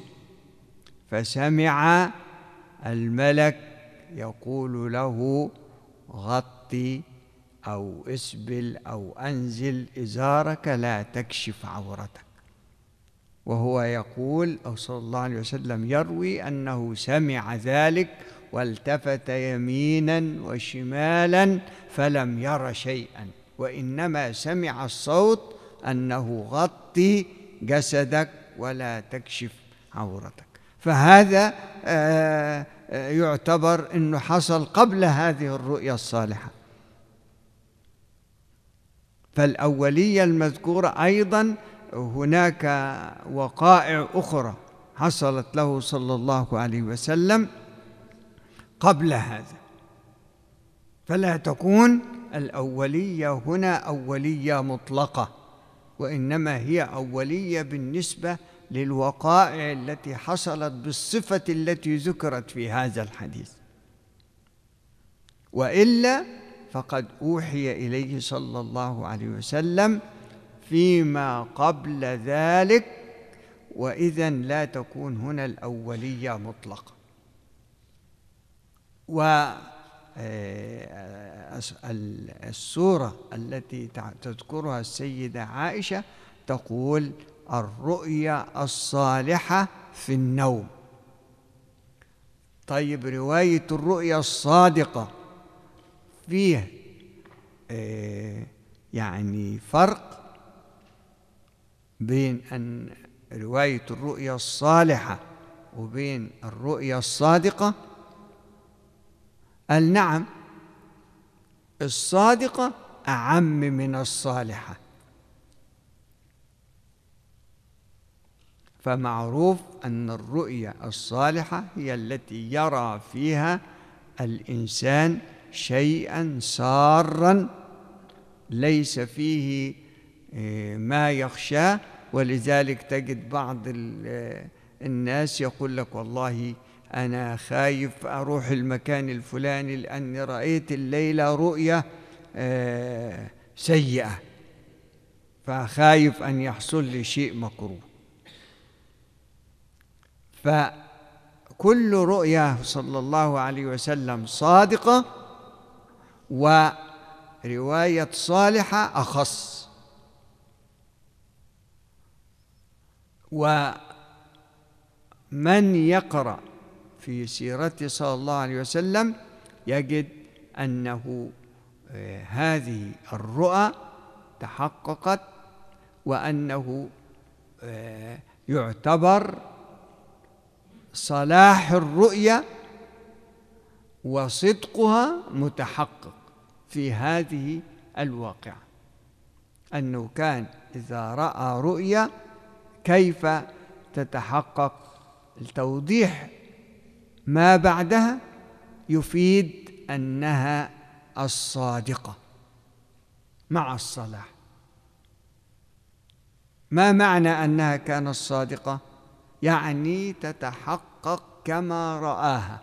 فسمع الملك يقول له: غطي أو اسبل أو أنزل إزارك لا تكشف عورتك. وهو يقول أو صلى الله عليه وسلم يروي أنه سمع ذلك والتفت يمينا وشمالا فلم ير شيئا، وإنما سمع الصوت أنه غطي جسدك ولا تكشف عورتك. فهذا يعتبر أنه حصل قبل هذه الرؤيا الصالحة. فالأولية المذكورة أيضا هناك وقائع أخرى حصلت له صلى الله عليه وسلم قبل هذا، فلا تكون الأولية هنا أولية مطلقة، وإنما هي أولية بالنسبة للوقائع التي حصلت بالصفة التي ذكرت في هذا الحديث، وإلا فقد أوحي إليه صلى الله عليه وسلم فيما قبل ذلك، وإذن لا تكون هنا الأولية مطلقة. والسورة التي تذكرها السيدة عائشة تقول: الرؤيا الصالحة في النوم. طيب، رواية الرؤيا الصادقة فيه يعني فرق بين أن رواية الرؤيا الصالحة وبين الرؤيا الصادقة؟ قال: نعم، الصادقة أعم من الصالحة. فمعروف أن الرؤيا الصالحة هي التي يرى فيها الإنسان شيئا سارا ليس فيه ما يخشاه، ولذلك تجد بعض الناس يقول لك: والله أنا خايف أروح المكان الفلاني لأني رأيت الليلة رؤية سيئة، فخايف أن يحصل لي شيء مكروه. فكل رؤيا صلى الله عليه وسلم صادقة، ورواية صالحة أخص. ومن يقرأ في سيرته صلى الله عليه وسلم يجد أنه هذه الرؤى تحققت، وأنه يعتبر صلاح الرؤيا وصدقها متحقق في هذه الواقعة، أنه كان إذا رأى رؤيا كيف تتحقق. التوضيح ما بعدها يفيد أنها الصادقة مع الصلاح. ما معنى أنها كانت صادقة؟ يعني تتحقق كما رآها.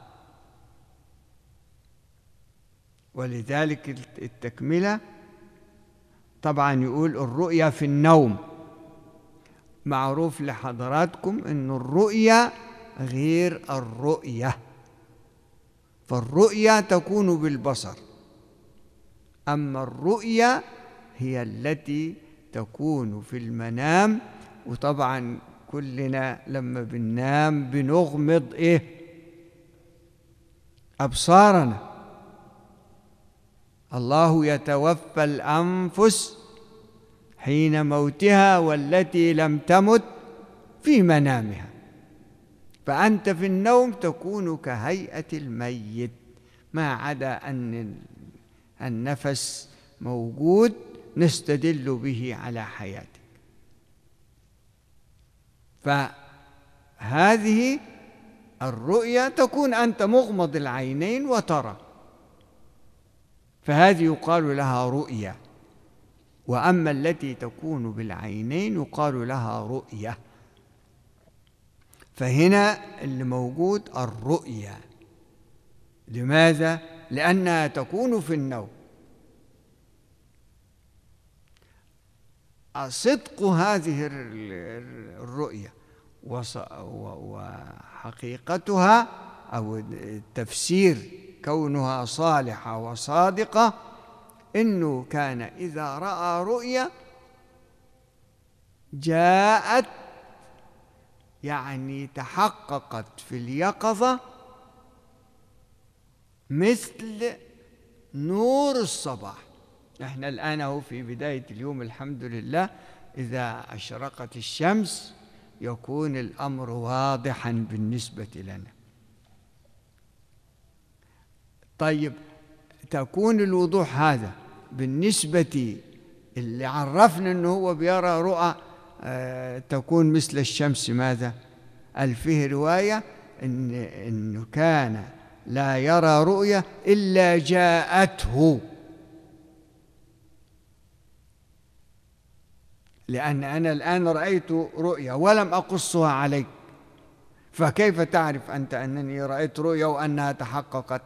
ولذلك التكملة طبعا يقول الرؤيا في النوم. معروف لحضراتكم أن الرؤيا غير الرؤية، فالرؤيا تكون بالبصر، أما الرؤيا هي التي تكون في المنام. وطبعا كلنا لما بننام بنغمض إيه؟ أبصارنا. الله يتوفى الأنفس حين موتها والتي لم تمت في منامها. فأنت في النوم تكون كهيئة الميت، ما عدا أن النفس موجود نستدل به على حياتك. فهذه الرؤيا تكون أنت مغمض العينين وترى، فهذه يقال لها رؤيا. وأما التي تكون بالعينين يقال لها رؤيا. فهنا اللي موجود الرؤيا. لماذا؟ لأنها تكون في النوم. صدق هذه الرؤيا وحقيقتها أو التفسير كونها صالحة وصادقة، إنه كان إذا رأى رؤيا جاءت يعني تحققت في اليقظة مثل نور الصباح. احنا الآن هو في بداية اليوم الحمد لله، إذا أشرقت الشمس يكون الأمر واضحا بالنسبة لنا. طيب، تكون الوضوح هذا بالنسبة اللي عرفنا أنه هو بيرى رؤى آه تكون مثل الشمس. ماذا؟ قال فيه رواية إن إنه كان لا يرى رؤيا إلا جاءته، لأن أنا الآن رأيت رؤيا ولم أقصها عليك، فكيف تعرف أنت أنني رأيت رؤيا وأنها تحققت؟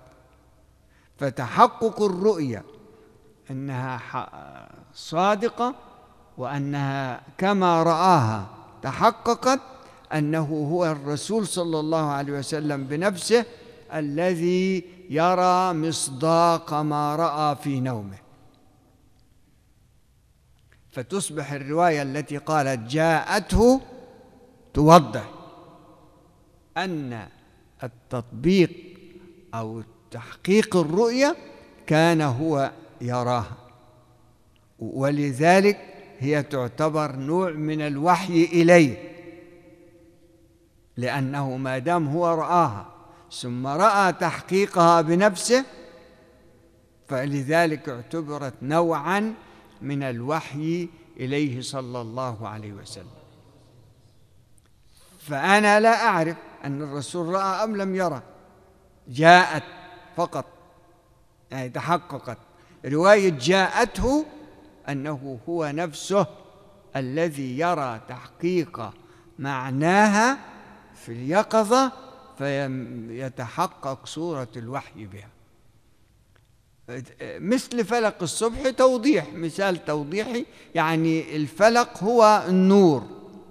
فتحقق الرؤيا أنها صادقة وأنها كما رآها تحققت، أنه هو الرسول صلى الله عليه وسلم بنفسه الذي يرى مصداق ما رأى في نومه. فتصبح الرواية التي قالت جاءته توضح أن التطبيق أو تحقيق الرؤية كان هو يراها، ولذلك هي تعتبر نوع من الوحي إليه، لأنه ما دام هو رآها ثم رأى تحقيقها بنفسه فلذلك اعتبرت نوعا من الوحي إليه صلى الله عليه وسلم. فأنا لا أعرف أن الرسول رأى أم لم يرى، جاءت فقط يعني تحققت. رواية جاءته أنه هو نفسه الذي يرى تحقيق معناها في اليقظة، فيتحقق صورة الوحي بها. مثل فلق الصبح توضيح، مثال توضيحي، يعني الفلق هو النور.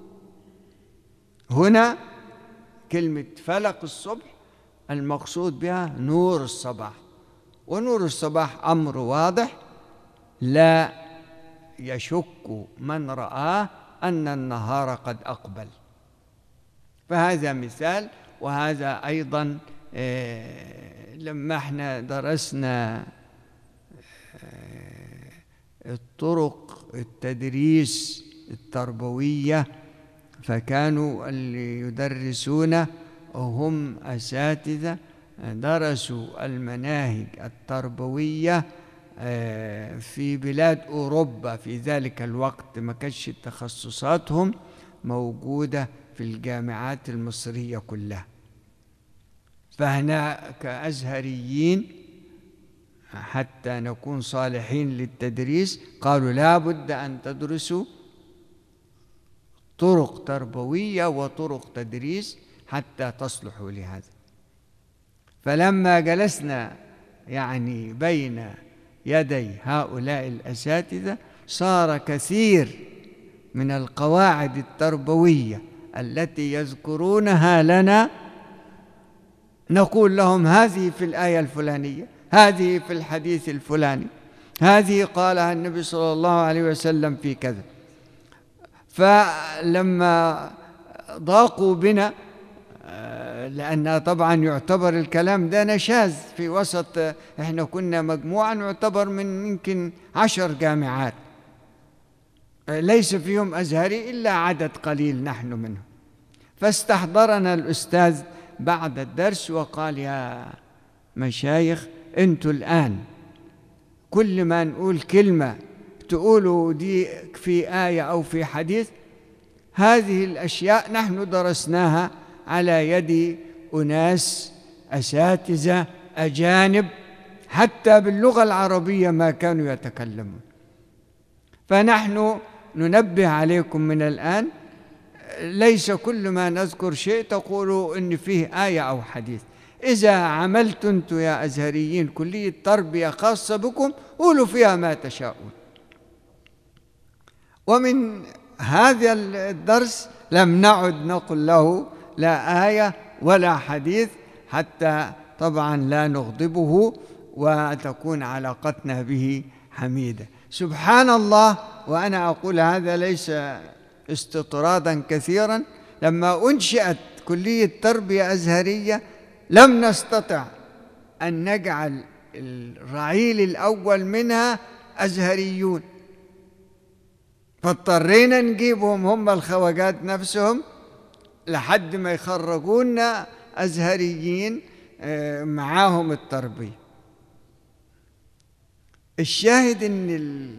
هنا كلمة فلق الصبح المقصود بها نور الصباح، ونور الصباح أمر واضح لا يشك من رآه أن النهار قد أقبل. فهذا مثال. وهذا أيضا لما احنا درسنا الطرق التدريس التربوية، فكانوا اللي يدرسون هم أساتذة درسوا المناهج التربوية في بلاد أوروبا في ذلك الوقت، ما كانش تخصصاتهم موجودة في الجامعات المصرية كلها. فهنا كأزهريين حتى نكون صالحين للتدريس قالوا لا بد أن تدرسوا طرق تربوية وطرق تدريس حتى تصلحوا لهذا. فلما جلسنا يعني بين يدي هؤلاء الأساتذة صار كثير من القواعد التربوية التي يذكرونها لنا نقول لهم هذه في الآية الفلانية، هذه في الحديث الفلاني، هذه قالها النبي صلى الله عليه وسلم في كذا. فلما ضاقوا بنا، لأن طبعا يعتبر الكلام ده نشاز في وسط، احنا كنا مجموعة نعتبر من يمكن عشر جامعات ليس فيهم أزهري إلا عدد قليل نحن منهم. فاستحضرنا الأستاذ بعد الدرس وقال يا مشايخ أنتوا الآن كل ما نقول كلمة تقولوا دي في آية أو في حديث، هذه الأشياء نحن درسناها على يد أناس أساتذة أجانب حتى باللغة العربية ما كانوا يتكلمون. فنحن ننبه عليكم من الآن ليس كل ما نذكر شيء تقولوا إن فيه آية أو حديث. إذا عملت أنتم يا أزهريين كلية تربية خاصة بكم قولوا فيها ما تشاءون. ومن هذا الدرس لم نعد نقول له لا آية ولا حديث حتى طبعا لا نغضبه وتكون علاقتنا به حميدة. سبحان الله، وأنا أقول هذا ليس استطرادا كثيرا، لما أنشئت كلية تربية أزهرية لم نستطع أن نجعل الرعيل الأول منها أزهريون، فاضطرينا نجيبهم هم الخواجات نفسهم لحد ما يخرجونا أزهريين معاهم التربية. الشاهد أن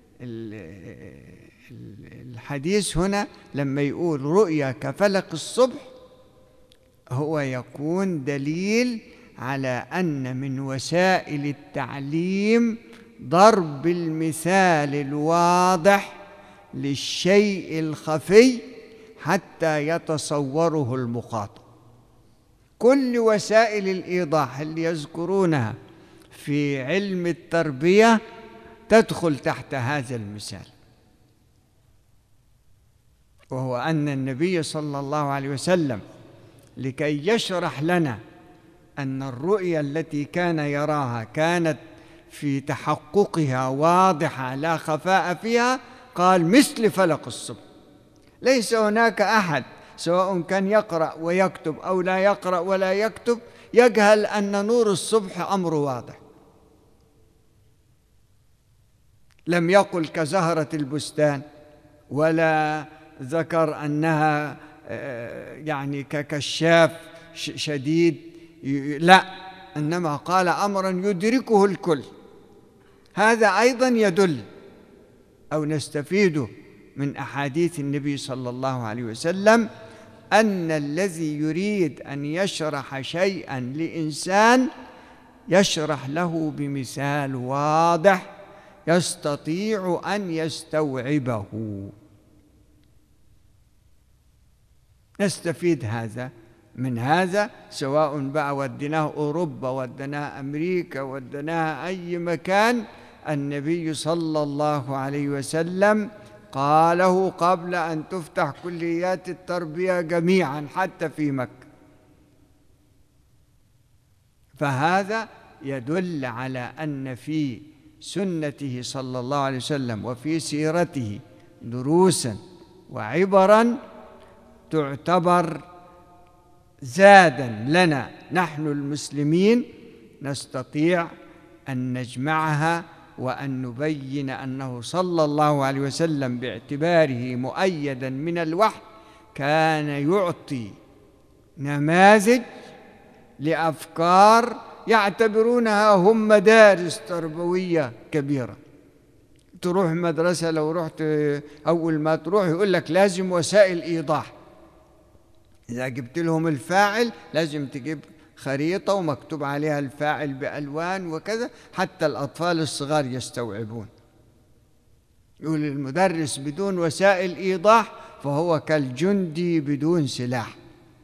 الحديث هنا لما يقول رؤيا كفلق الصبح هو يكون دليل على أن من وسائل التعليم ضرب المثال الواضح للشيء الخفي حتى يتصوره المخاطب. كل وسائل الإيضاح اللي يذكرونها في علم التربية تدخل تحت هذا المثال، وهو أن النبي صلى الله عليه وسلم لكي يشرح لنا أن الرؤيا التي كان يراها كانت في تحققها واضحة لا خفاء فيها، قال مثل فلق الصبح. ليس هناك أحد سواء كان يقرأ ويكتب أو لا يقرأ ولا يكتب يجهل أن نور الصبح أمر واضح. لم يقل كزهرة البستان ولا ذكر أنها يعني ككشاف شديد، لا، إنما قال أمرا يدركه الكل. هذا أيضا يدل أو نستفيد من أحاديث النبي صلى الله عليه وسلم أن الذي يريد أن يشرح شيئا لإنسان يشرح له بمثال واضح يستطيع أن يستوعبه. نستفيد هذا من هذا، سواء بقى وديناه أوروبا، وديناه أمريكا، وديناه أي مكان، النبي صلى الله عليه وسلم قاله قبل أن تفتح كليات التربية جميعا حتى في مكة. فهذا يدل على أن في سنته صلى الله عليه وسلم وفي سيرته دروسا وعبرا تعتبر زادا لنا نحن المسلمين، نستطيع أن نجمعها وأن نبين أنه صلى الله عليه وسلم باعتباره مؤيدا من الوحي كان يعطي نماذج لأفكار يعتبرونها هم مدارس تربوية كبيرة. تروح مدرسة، لو رحت أول ما تروح يقول لك لازم وسائل إيضاح، إذا جبت لهم الفاعل لازم تجيب خريطة ومكتوب عليها الفاعل بألوان وكذا حتى الأطفال الصغار يستوعبون. يقول المدرس بدون وسائل إيضاح فهو كالجندي بدون سلاح.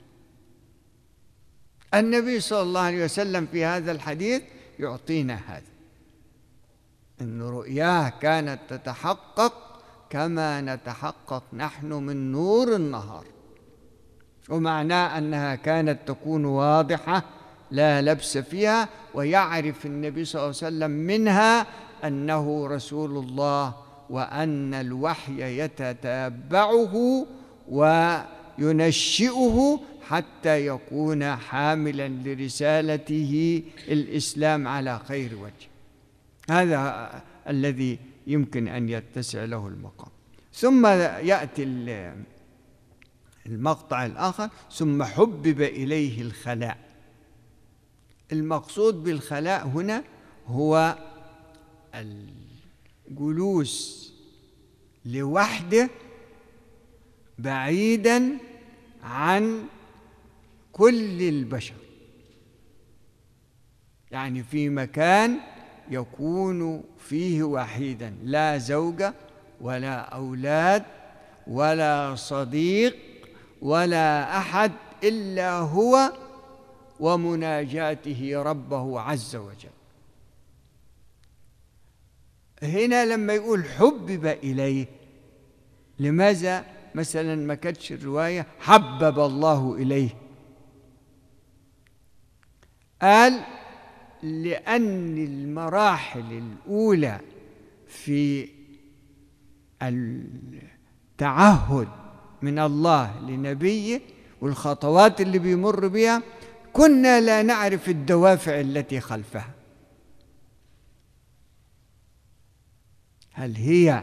النبي صلى الله عليه وسلم في هذا الحديث يعطينا هذا، أن رؤياه كانت تتحقق كما نتحقق نحن من نور النهار، ومعناه أنها كانت تكون واضحة لا لبس فيها، ويعرف النبي صلى الله عليه وسلم منها أنه رسول الله، وأن الوحي يتتبعه وينشئه حتى يكون حاملا لرسالته الإسلام على خير وجه. هذا الذي يمكن أن يتسع له المقام. ثم يأتي المقطع الآخر: ثم حبب إليه الخلاء. المقصود بالخلاء هنا هو الجلوس لوحده بعيدا عن كل البشر، يعني في مكان يكون فيه وحيدا، لا زوجة ولا أولاد ولا صديق ولا أحد إلا هو ومناجاته ربه عز وجل. هنا لما يقول حبب إليه، لماذا مثلا ما كانتش الرواية حبب الله إليه؟ قال لأن المراحل الأولى في التعهد من الله لنبيه والخطوات اللي بيمر بها كنا لا نعرف الدوافع التي خلفها، هل هي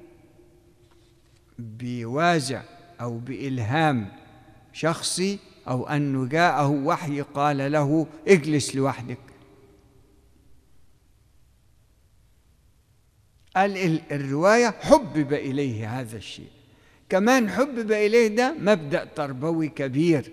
بوازع أو بإلهام شخصي أو أنه جاءه وحي قال له اجلس لوحدك. قال الرواية حبب إليه هذا الشيء. كمان حبب إليه ده مبدأ تربوي كبير،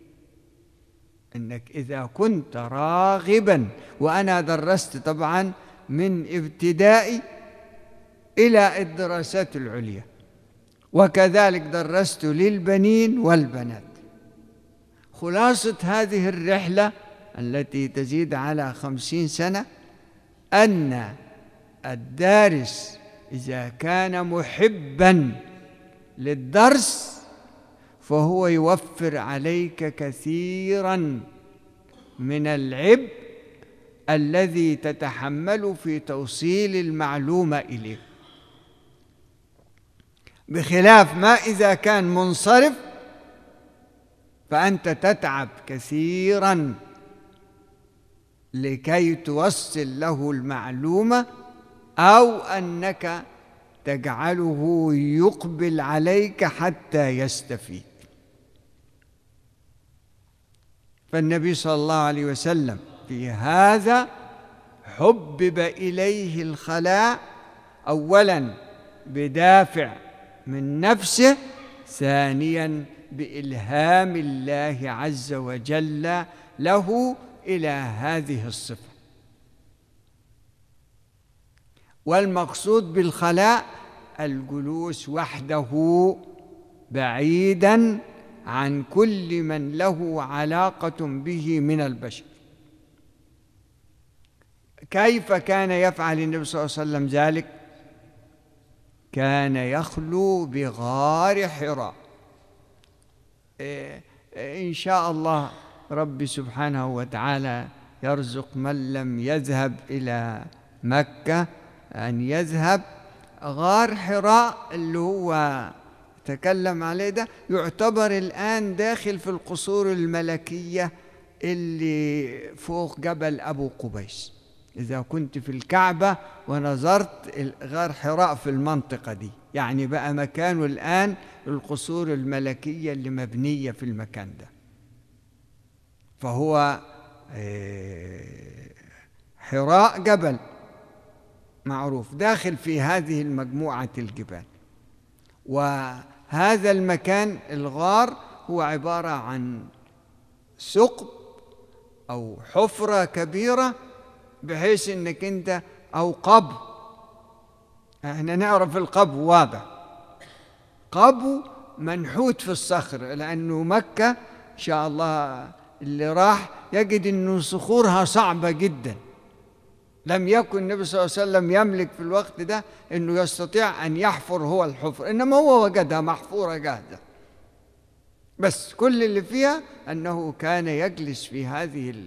إنك إذا كنت راغبا، وأنا درست طبعا من ابتدائي إلى الدراسات العليا، وكذلك درست للبنين والبنات. خلاصة هذه الرحلة التي تزيد على خمسين سنة أن الدارس إذا كان محبا للدرس فهو يوفر عليك كثيرا من العبء الذي تتحمله في توصيل المعلومة إليك، بخلاف ما إذا كان منصرف فأنت تتعب كثيرا لكي توصل له المعلومة، أو أنك تجعله يقبل عليك حتى يستفيد. فالنبي صلى الله عليه وسلم في هذا حبب إليه الخلاء، أولا بدافع من نفسه، ثانيا بإلهام الله عز وجل له إلى هذه الصفة. والمقصود بالخلاء الجلوس وحده بعيدا عن كل من له علاقة به من البشر. كيف كان يفعل النبي صلى الله عليه وسلم ذلك؟ كان يخلو بغار حراء. إن شاء الله رب سبحانه وتعالى يرزق من لم يذهب إلى مكة أن يذهب. غار حراء اللي هو تكلم عليه ده يعتبر الآن داخل في القصور الملكية اللي فوق جبل أبو قبيس. إذا كنت في الكعبة ونظرت غار حراء في المنطقة دي، يعني بقى مكانه الآن القصور الملكية اللي مبنية في المكان ده. فهو حراء جبل معروف داخل في هذه المجموعة الجبال. وهذا المكان الغار هو عبارة عن ثقب أو حفرة كبيرة، بحيث انك انت او قبو، احنا نعرف القبو واضح، قبو منحوت في الصخر، لانه مكة ان شاء الله اللي راح يجد انه صخورها صعبة جدا. لم يكن النبي صلى الله عليه وسلم يملك في الوقت ده انه يستطيع ان يحفر هو الحفر، انما هو وجدها محفورة جاهزة، بس كل اللي فيها انه كان يجلس في هذه ال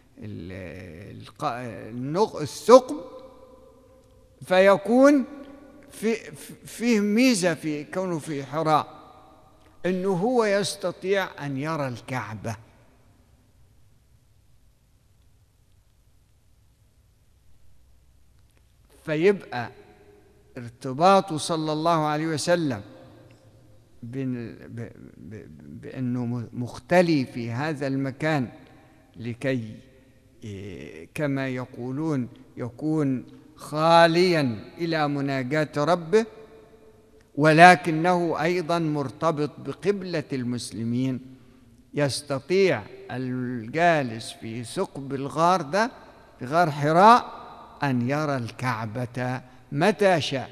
الثقب، فيكون في فيه ميزة في كونه في حراء، انه هو يستطيع ان يرى الكعبة. فيبقى ارتباطه صلى الله عليه وسلم بأنه مختلي في هذا المكان لكي كما يقولون يكون خاليا إلى مناجاة ربه، ولكنه أيضا مرتبط بقبلة المسلمين. يستطيع الجالس في ثقب الغار ده في غار حراء أن يرى الكعبة متى شاء،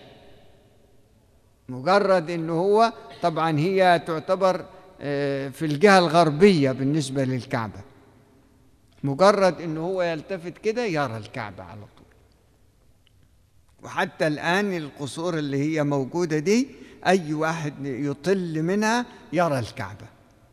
مجرد أنه هو طبعا هي تعتبر في الجهة الغربية بالنسبة للكعبة، مجرد أنه هو يلتفت كده يرى الكعبة على طول. وحتى الآن القصور اللي هي موجودة دي أي واحد يطل منها يرى الكعبة.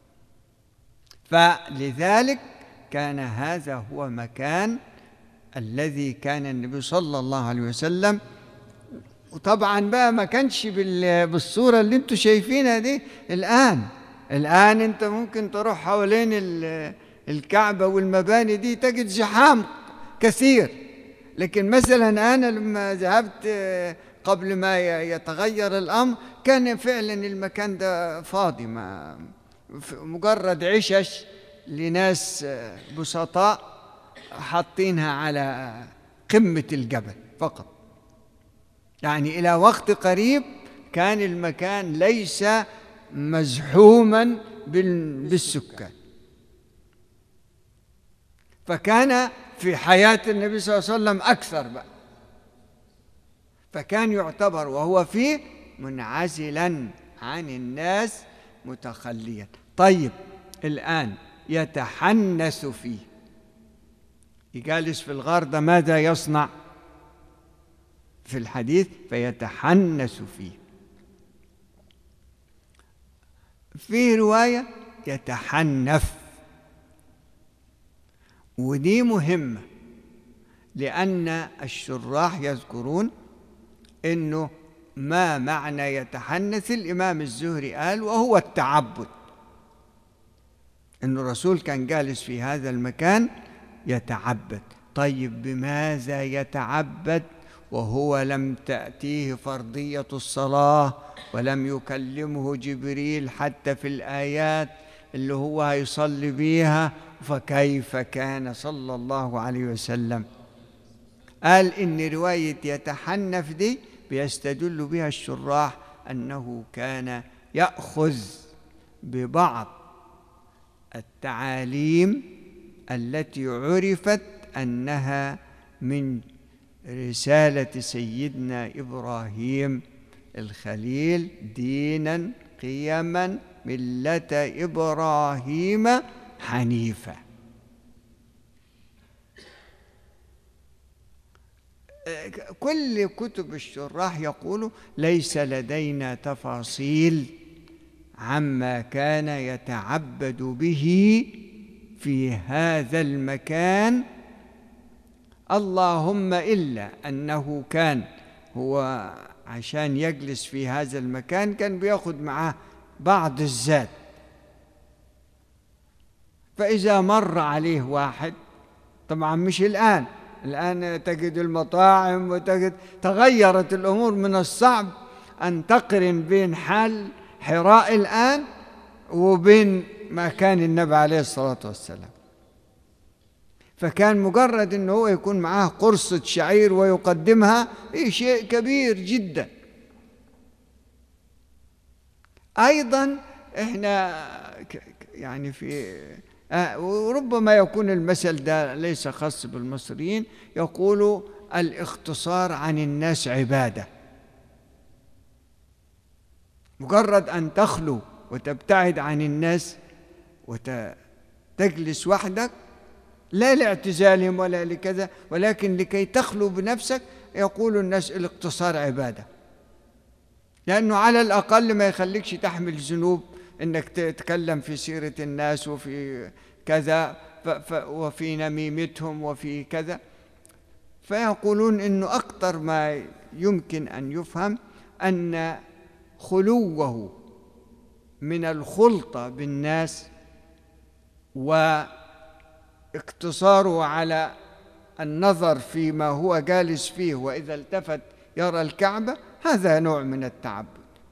فلذلك كان هذا هو مكان الذي كان النبي صلى الله عليه وسلم. وطبعا بقى ما كانش بالصورة اللي انتوا شايفينها دي. الآن الآن انت ممكن تروح حوالين الكعبة والمباني دي تجد زحام كثير، لكن مثلا أنا لما ذهبت قبل ما يتغير الأمر كان فعلا المكان ده فاضي، ما مجرد عشش لناس بسطاء حاطينها على قمة الجبل فقط. يعني إلى وقت قريب كان المكان ليس مزحوما بالسكان. فكان في حياة النبي صلى الله عليه وسلم أكثر بقى، فكان يعتبر وهو فيه منعزلا عن الناس متخليا. طيب الآن يتحنث فيه، يجالس في الغار ده ماذا يصنع في الحديث؟ فيتحنث فيه. في رواية يتحنث، ودي مهمة لأن الشراح يذكرون إنه ما معنى يتحنث. الإمام الزهري قال وهو التعبد، إن الرسول كان جالس في هذا المكان يتعبد. طيب بماذا يتعبد وهو لم تأتيه فرضية الصلاة ولم يكلمه جبريل حتى في الآيات اللي هو هيصلي بيها؟ فكيف كان صلى الله عليه وسلم؟ قال إن رواية يتحنث دي بيستدل بها الشراح أنه كان يأخذ ببعض التعاليم التي عرفت أنها من رسالة سيدنا إبراهيم الخليل، دينا قيما ملة إبراهيم حنيفا. كل كتب الشراح يقولوا ليس لدينا تفاصيل عما كان يتعبد به في هذا المكان، اللهم إلا أنه كان هو عشان يجلس في هذا المكان كان بياخد معاه بعض الزاد، فإذا مر عليه واحد، طبعا مش الآن، الآن تجد المطاعم وتجد تغيرت الأمور، من الصعب أن تقرن بين حال حراء الآن وبين ما كان النبي عليه الصلاة والسلام. فكان مجرد أنه هو يكون معاه قرصة شعير ويقدمها شيء كبير جدا. أيضا إحنا يعني في آه وربما يكون المثل ده ليس خاص بالمصريين، يقولوا الاختصار عن الناس عبادة. مجرد أن تخلو وتبتعد عن الناس وتجلس وحدك، لا لاعتزالهم ولا لكذا، ولكن لكي تخلو بنفسك، يقول الناس الاقتصار عبادة، لأنه على الأقل ما يخليكش تحمل ذنوب إنك تتكلم في سيرة الناس وفي كذا وفي نميمتهم وفي كذا. فيقولون إنه أكثر ما يمكن أن يفهم أن خلوه من الخلطة بالناس واقتصاره على النظر فيما هو جالس فيه، وإذا التفت يرى الكعبة، هذا نوع من التعبد.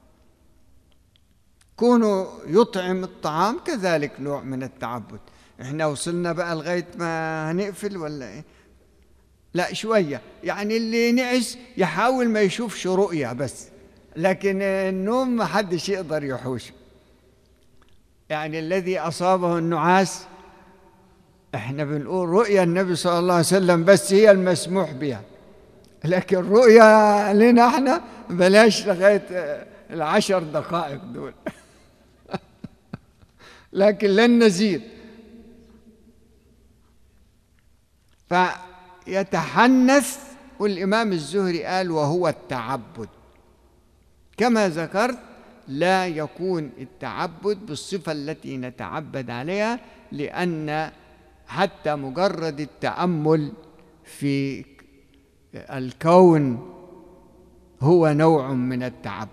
كونه يطعم الطعام كذلك نوع من التعبد. احنا وصلنا بقى لغاية ما هنقفل ولا ايه؟ لا شوية، يعني اللي نعس يحاول ما يشوفش رؤية بس، لكن النوم ما حدش يقدر يحوشه. يعني الذي أصابه النعاس احنا بنقول رؤيا النبي صلى الله عليه وسلم بس هي المسموح بها، لكن رؤيا لنا احنا بلاش لغاية العشر دقائق دول لكن لن نزيد. فيتحنث، والإمام الزهري قال وهو التعبد. كما ذكرت لا يكون التعبد بالصفة التي نتعبد عليها، لأن حتى مجرد التأمل في الكون هو نوع من التعبد.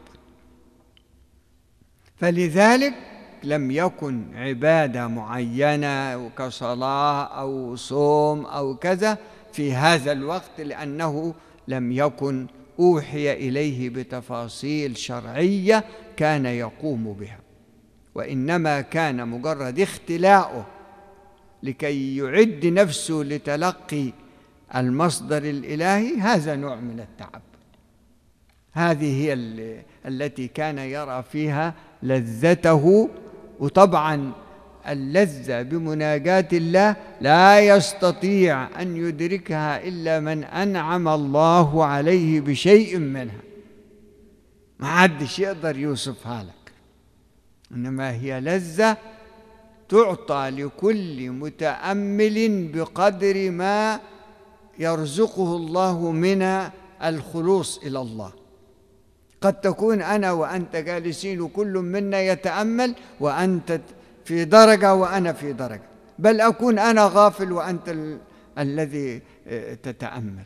فلذلك لم يكن عبادة معينة كصلاة أو صوم أو كذا في هذا الوقت، لأنه لم يكن أوحي إليه بتفاصيل شرعية كان يقوم بها، وإنما كان مجرد اختلاؤه لكي يعد نفسه لتلقي المصدر الإلهي، هذا نوع من التعبد. هذه هي التي كان يرى فيها لذته. وطبعا اللذة بمناجاة الله لا يستطيع أن يدركها إلا من أنعم الله عليه بشيء منها، ما حدش يقدر يوصفها لك، إنما هي لذة تعطى لكل متأمل بقدر ما يرزقه الله من الخلوص إلى الله. قد تكون أنا وأنت جالسين وكل منا يتأمل، وأنت في درجة وأنا في درجة، بل أكون أنا غافل وأنت ال... الذي تتأمل.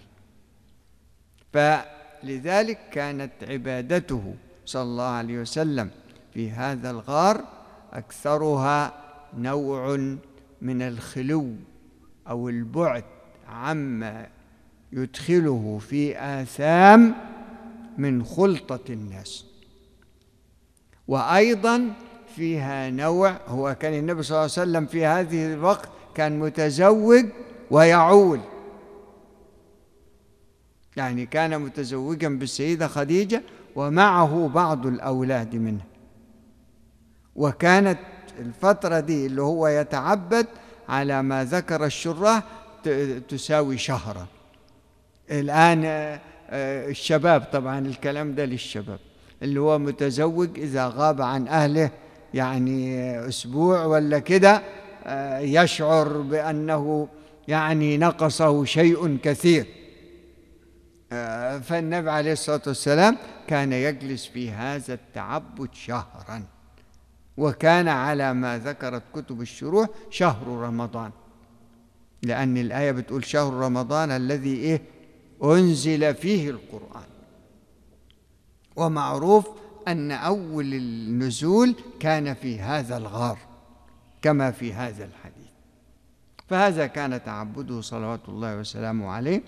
فلذلك كانت عبادته صلى الله عليه وسلم في هذا الغار أكثرها نوع من الخلو أو البعد عما يدخله في آثام من خلطة الناس. وأيضا فيها نوع، هو كان النبي صلى الله عليه وسلم في هذه الوقت كان متزوج ويعول، يعني كان متزوجا بالسيدة خديجة ومعه بعض الأولاد منها، وكانت الفترة دي اللي هو يتعبد على ما ذكر الشراح تساوي شهرا. الآن الشباب، طبعا الكلام ده للشباب، اللي هو متزوج إذا غاب عن أهله يعني أسبوع ولا كده يشعر بأنه يعني نقصه شيء كثير. فالنبي عليه الصلاة والسلام كان يجلس في هذا التعبد شهرا، وكان على ما ذكرت كتب الشروح شهر رمضان، لأن الآية بتقول شهر رمضان الذي إيه أنزل فيه القرآن. ومعروف أن أول النزول كان في هذا الغار كما في هذا الحديث. فهذا كان تعبده صلوات الله وسلامه عليه،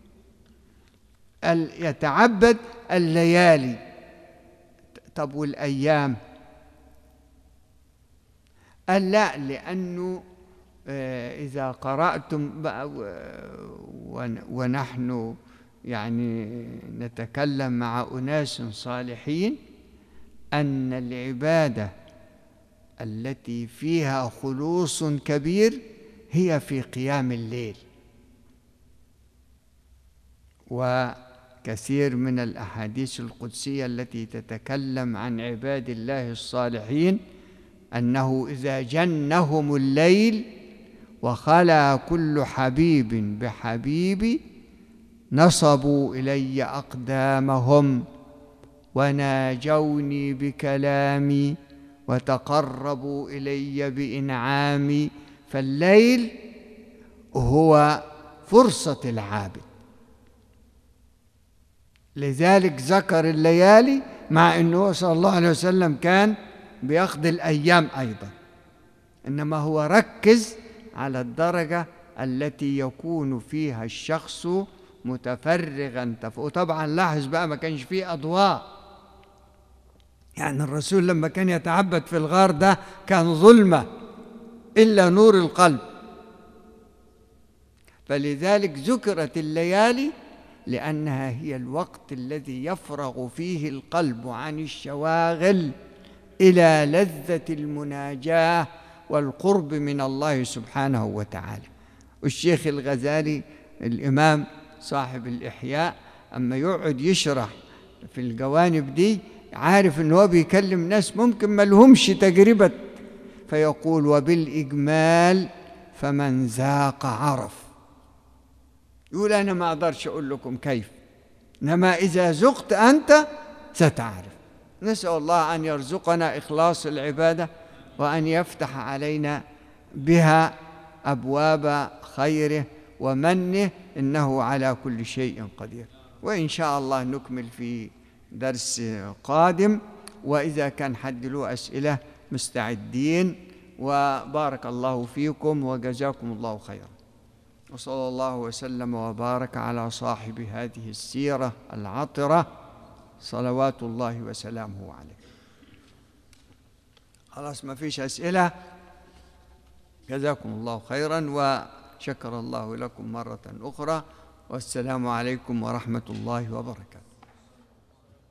يتعبد الليالي. طب والأيام؟ قال لا، لأنه إذا قرأتم ونحن يعني نتكلم مع أناس صالحين أن العبادة التي فيها خلوص كبير هي في قيام الليل. وكثير من الأحاديث القدسية التي تتكلم عن عباد الله الصالحين أنه إذا جنهم الليل وخلا كل حبيب بحبيب نصبوا إلي أقدامهم وناجوني بكلامي وتقربوا إلي بإنعامي. فالليل هو فرصة العابد، لذلك ذكر الليالي، مع أنه صلى الله عليه وسلم كان بيقضي الأيام أيضا، إنما هو ركز على الدرجة التي يكون فيها الشخص متفرغا. وطبعا لاحظ بقى ما كانش فيه أضواء، يعني الرسول لما كان يتعبد في الغار ده كان ظلمة إلا نور القلب. فلذلك ذكرت الليالي لأنها هي الوقت الذي يفرغ فيه القلب عن الشواغل إلى لذة المناجاة والقرب من الله سبحانه وتعالى. والشيخ الغزالي الإمام صاحب الإحياء أما يقعد يشرح في الجوانب دي عارف أنه هو بيكلم ناس ممكن ما لهمش تجربة، فيقول وبالإجمال فمن ذاق عرف. يقول أنا ما أقدرش أقول لكم كيف، إنما إذا ذقت أنت ستعرف. نسأل الله أن يرزقنا إخلاص العبادة وأن يفتح علينا بها أبواب خيره ومنه، إنه على كل شيء قدير. وإن شاء الله نكمل في درس قادم، وإذا كان حد له أسئلة مستعدين. وبارك الله فيكم وجزاكم الله خيرا، وصلى الله وسلم وبارك على صاحب هذه السيرة العطرة صلوات الله وسلامه عليه. خلاص ما فيش أسئلة، جزاكم الله خيرا وشكر الله لكم مرة أخرى، والسلام عليكم ورحمة الله وبركاته.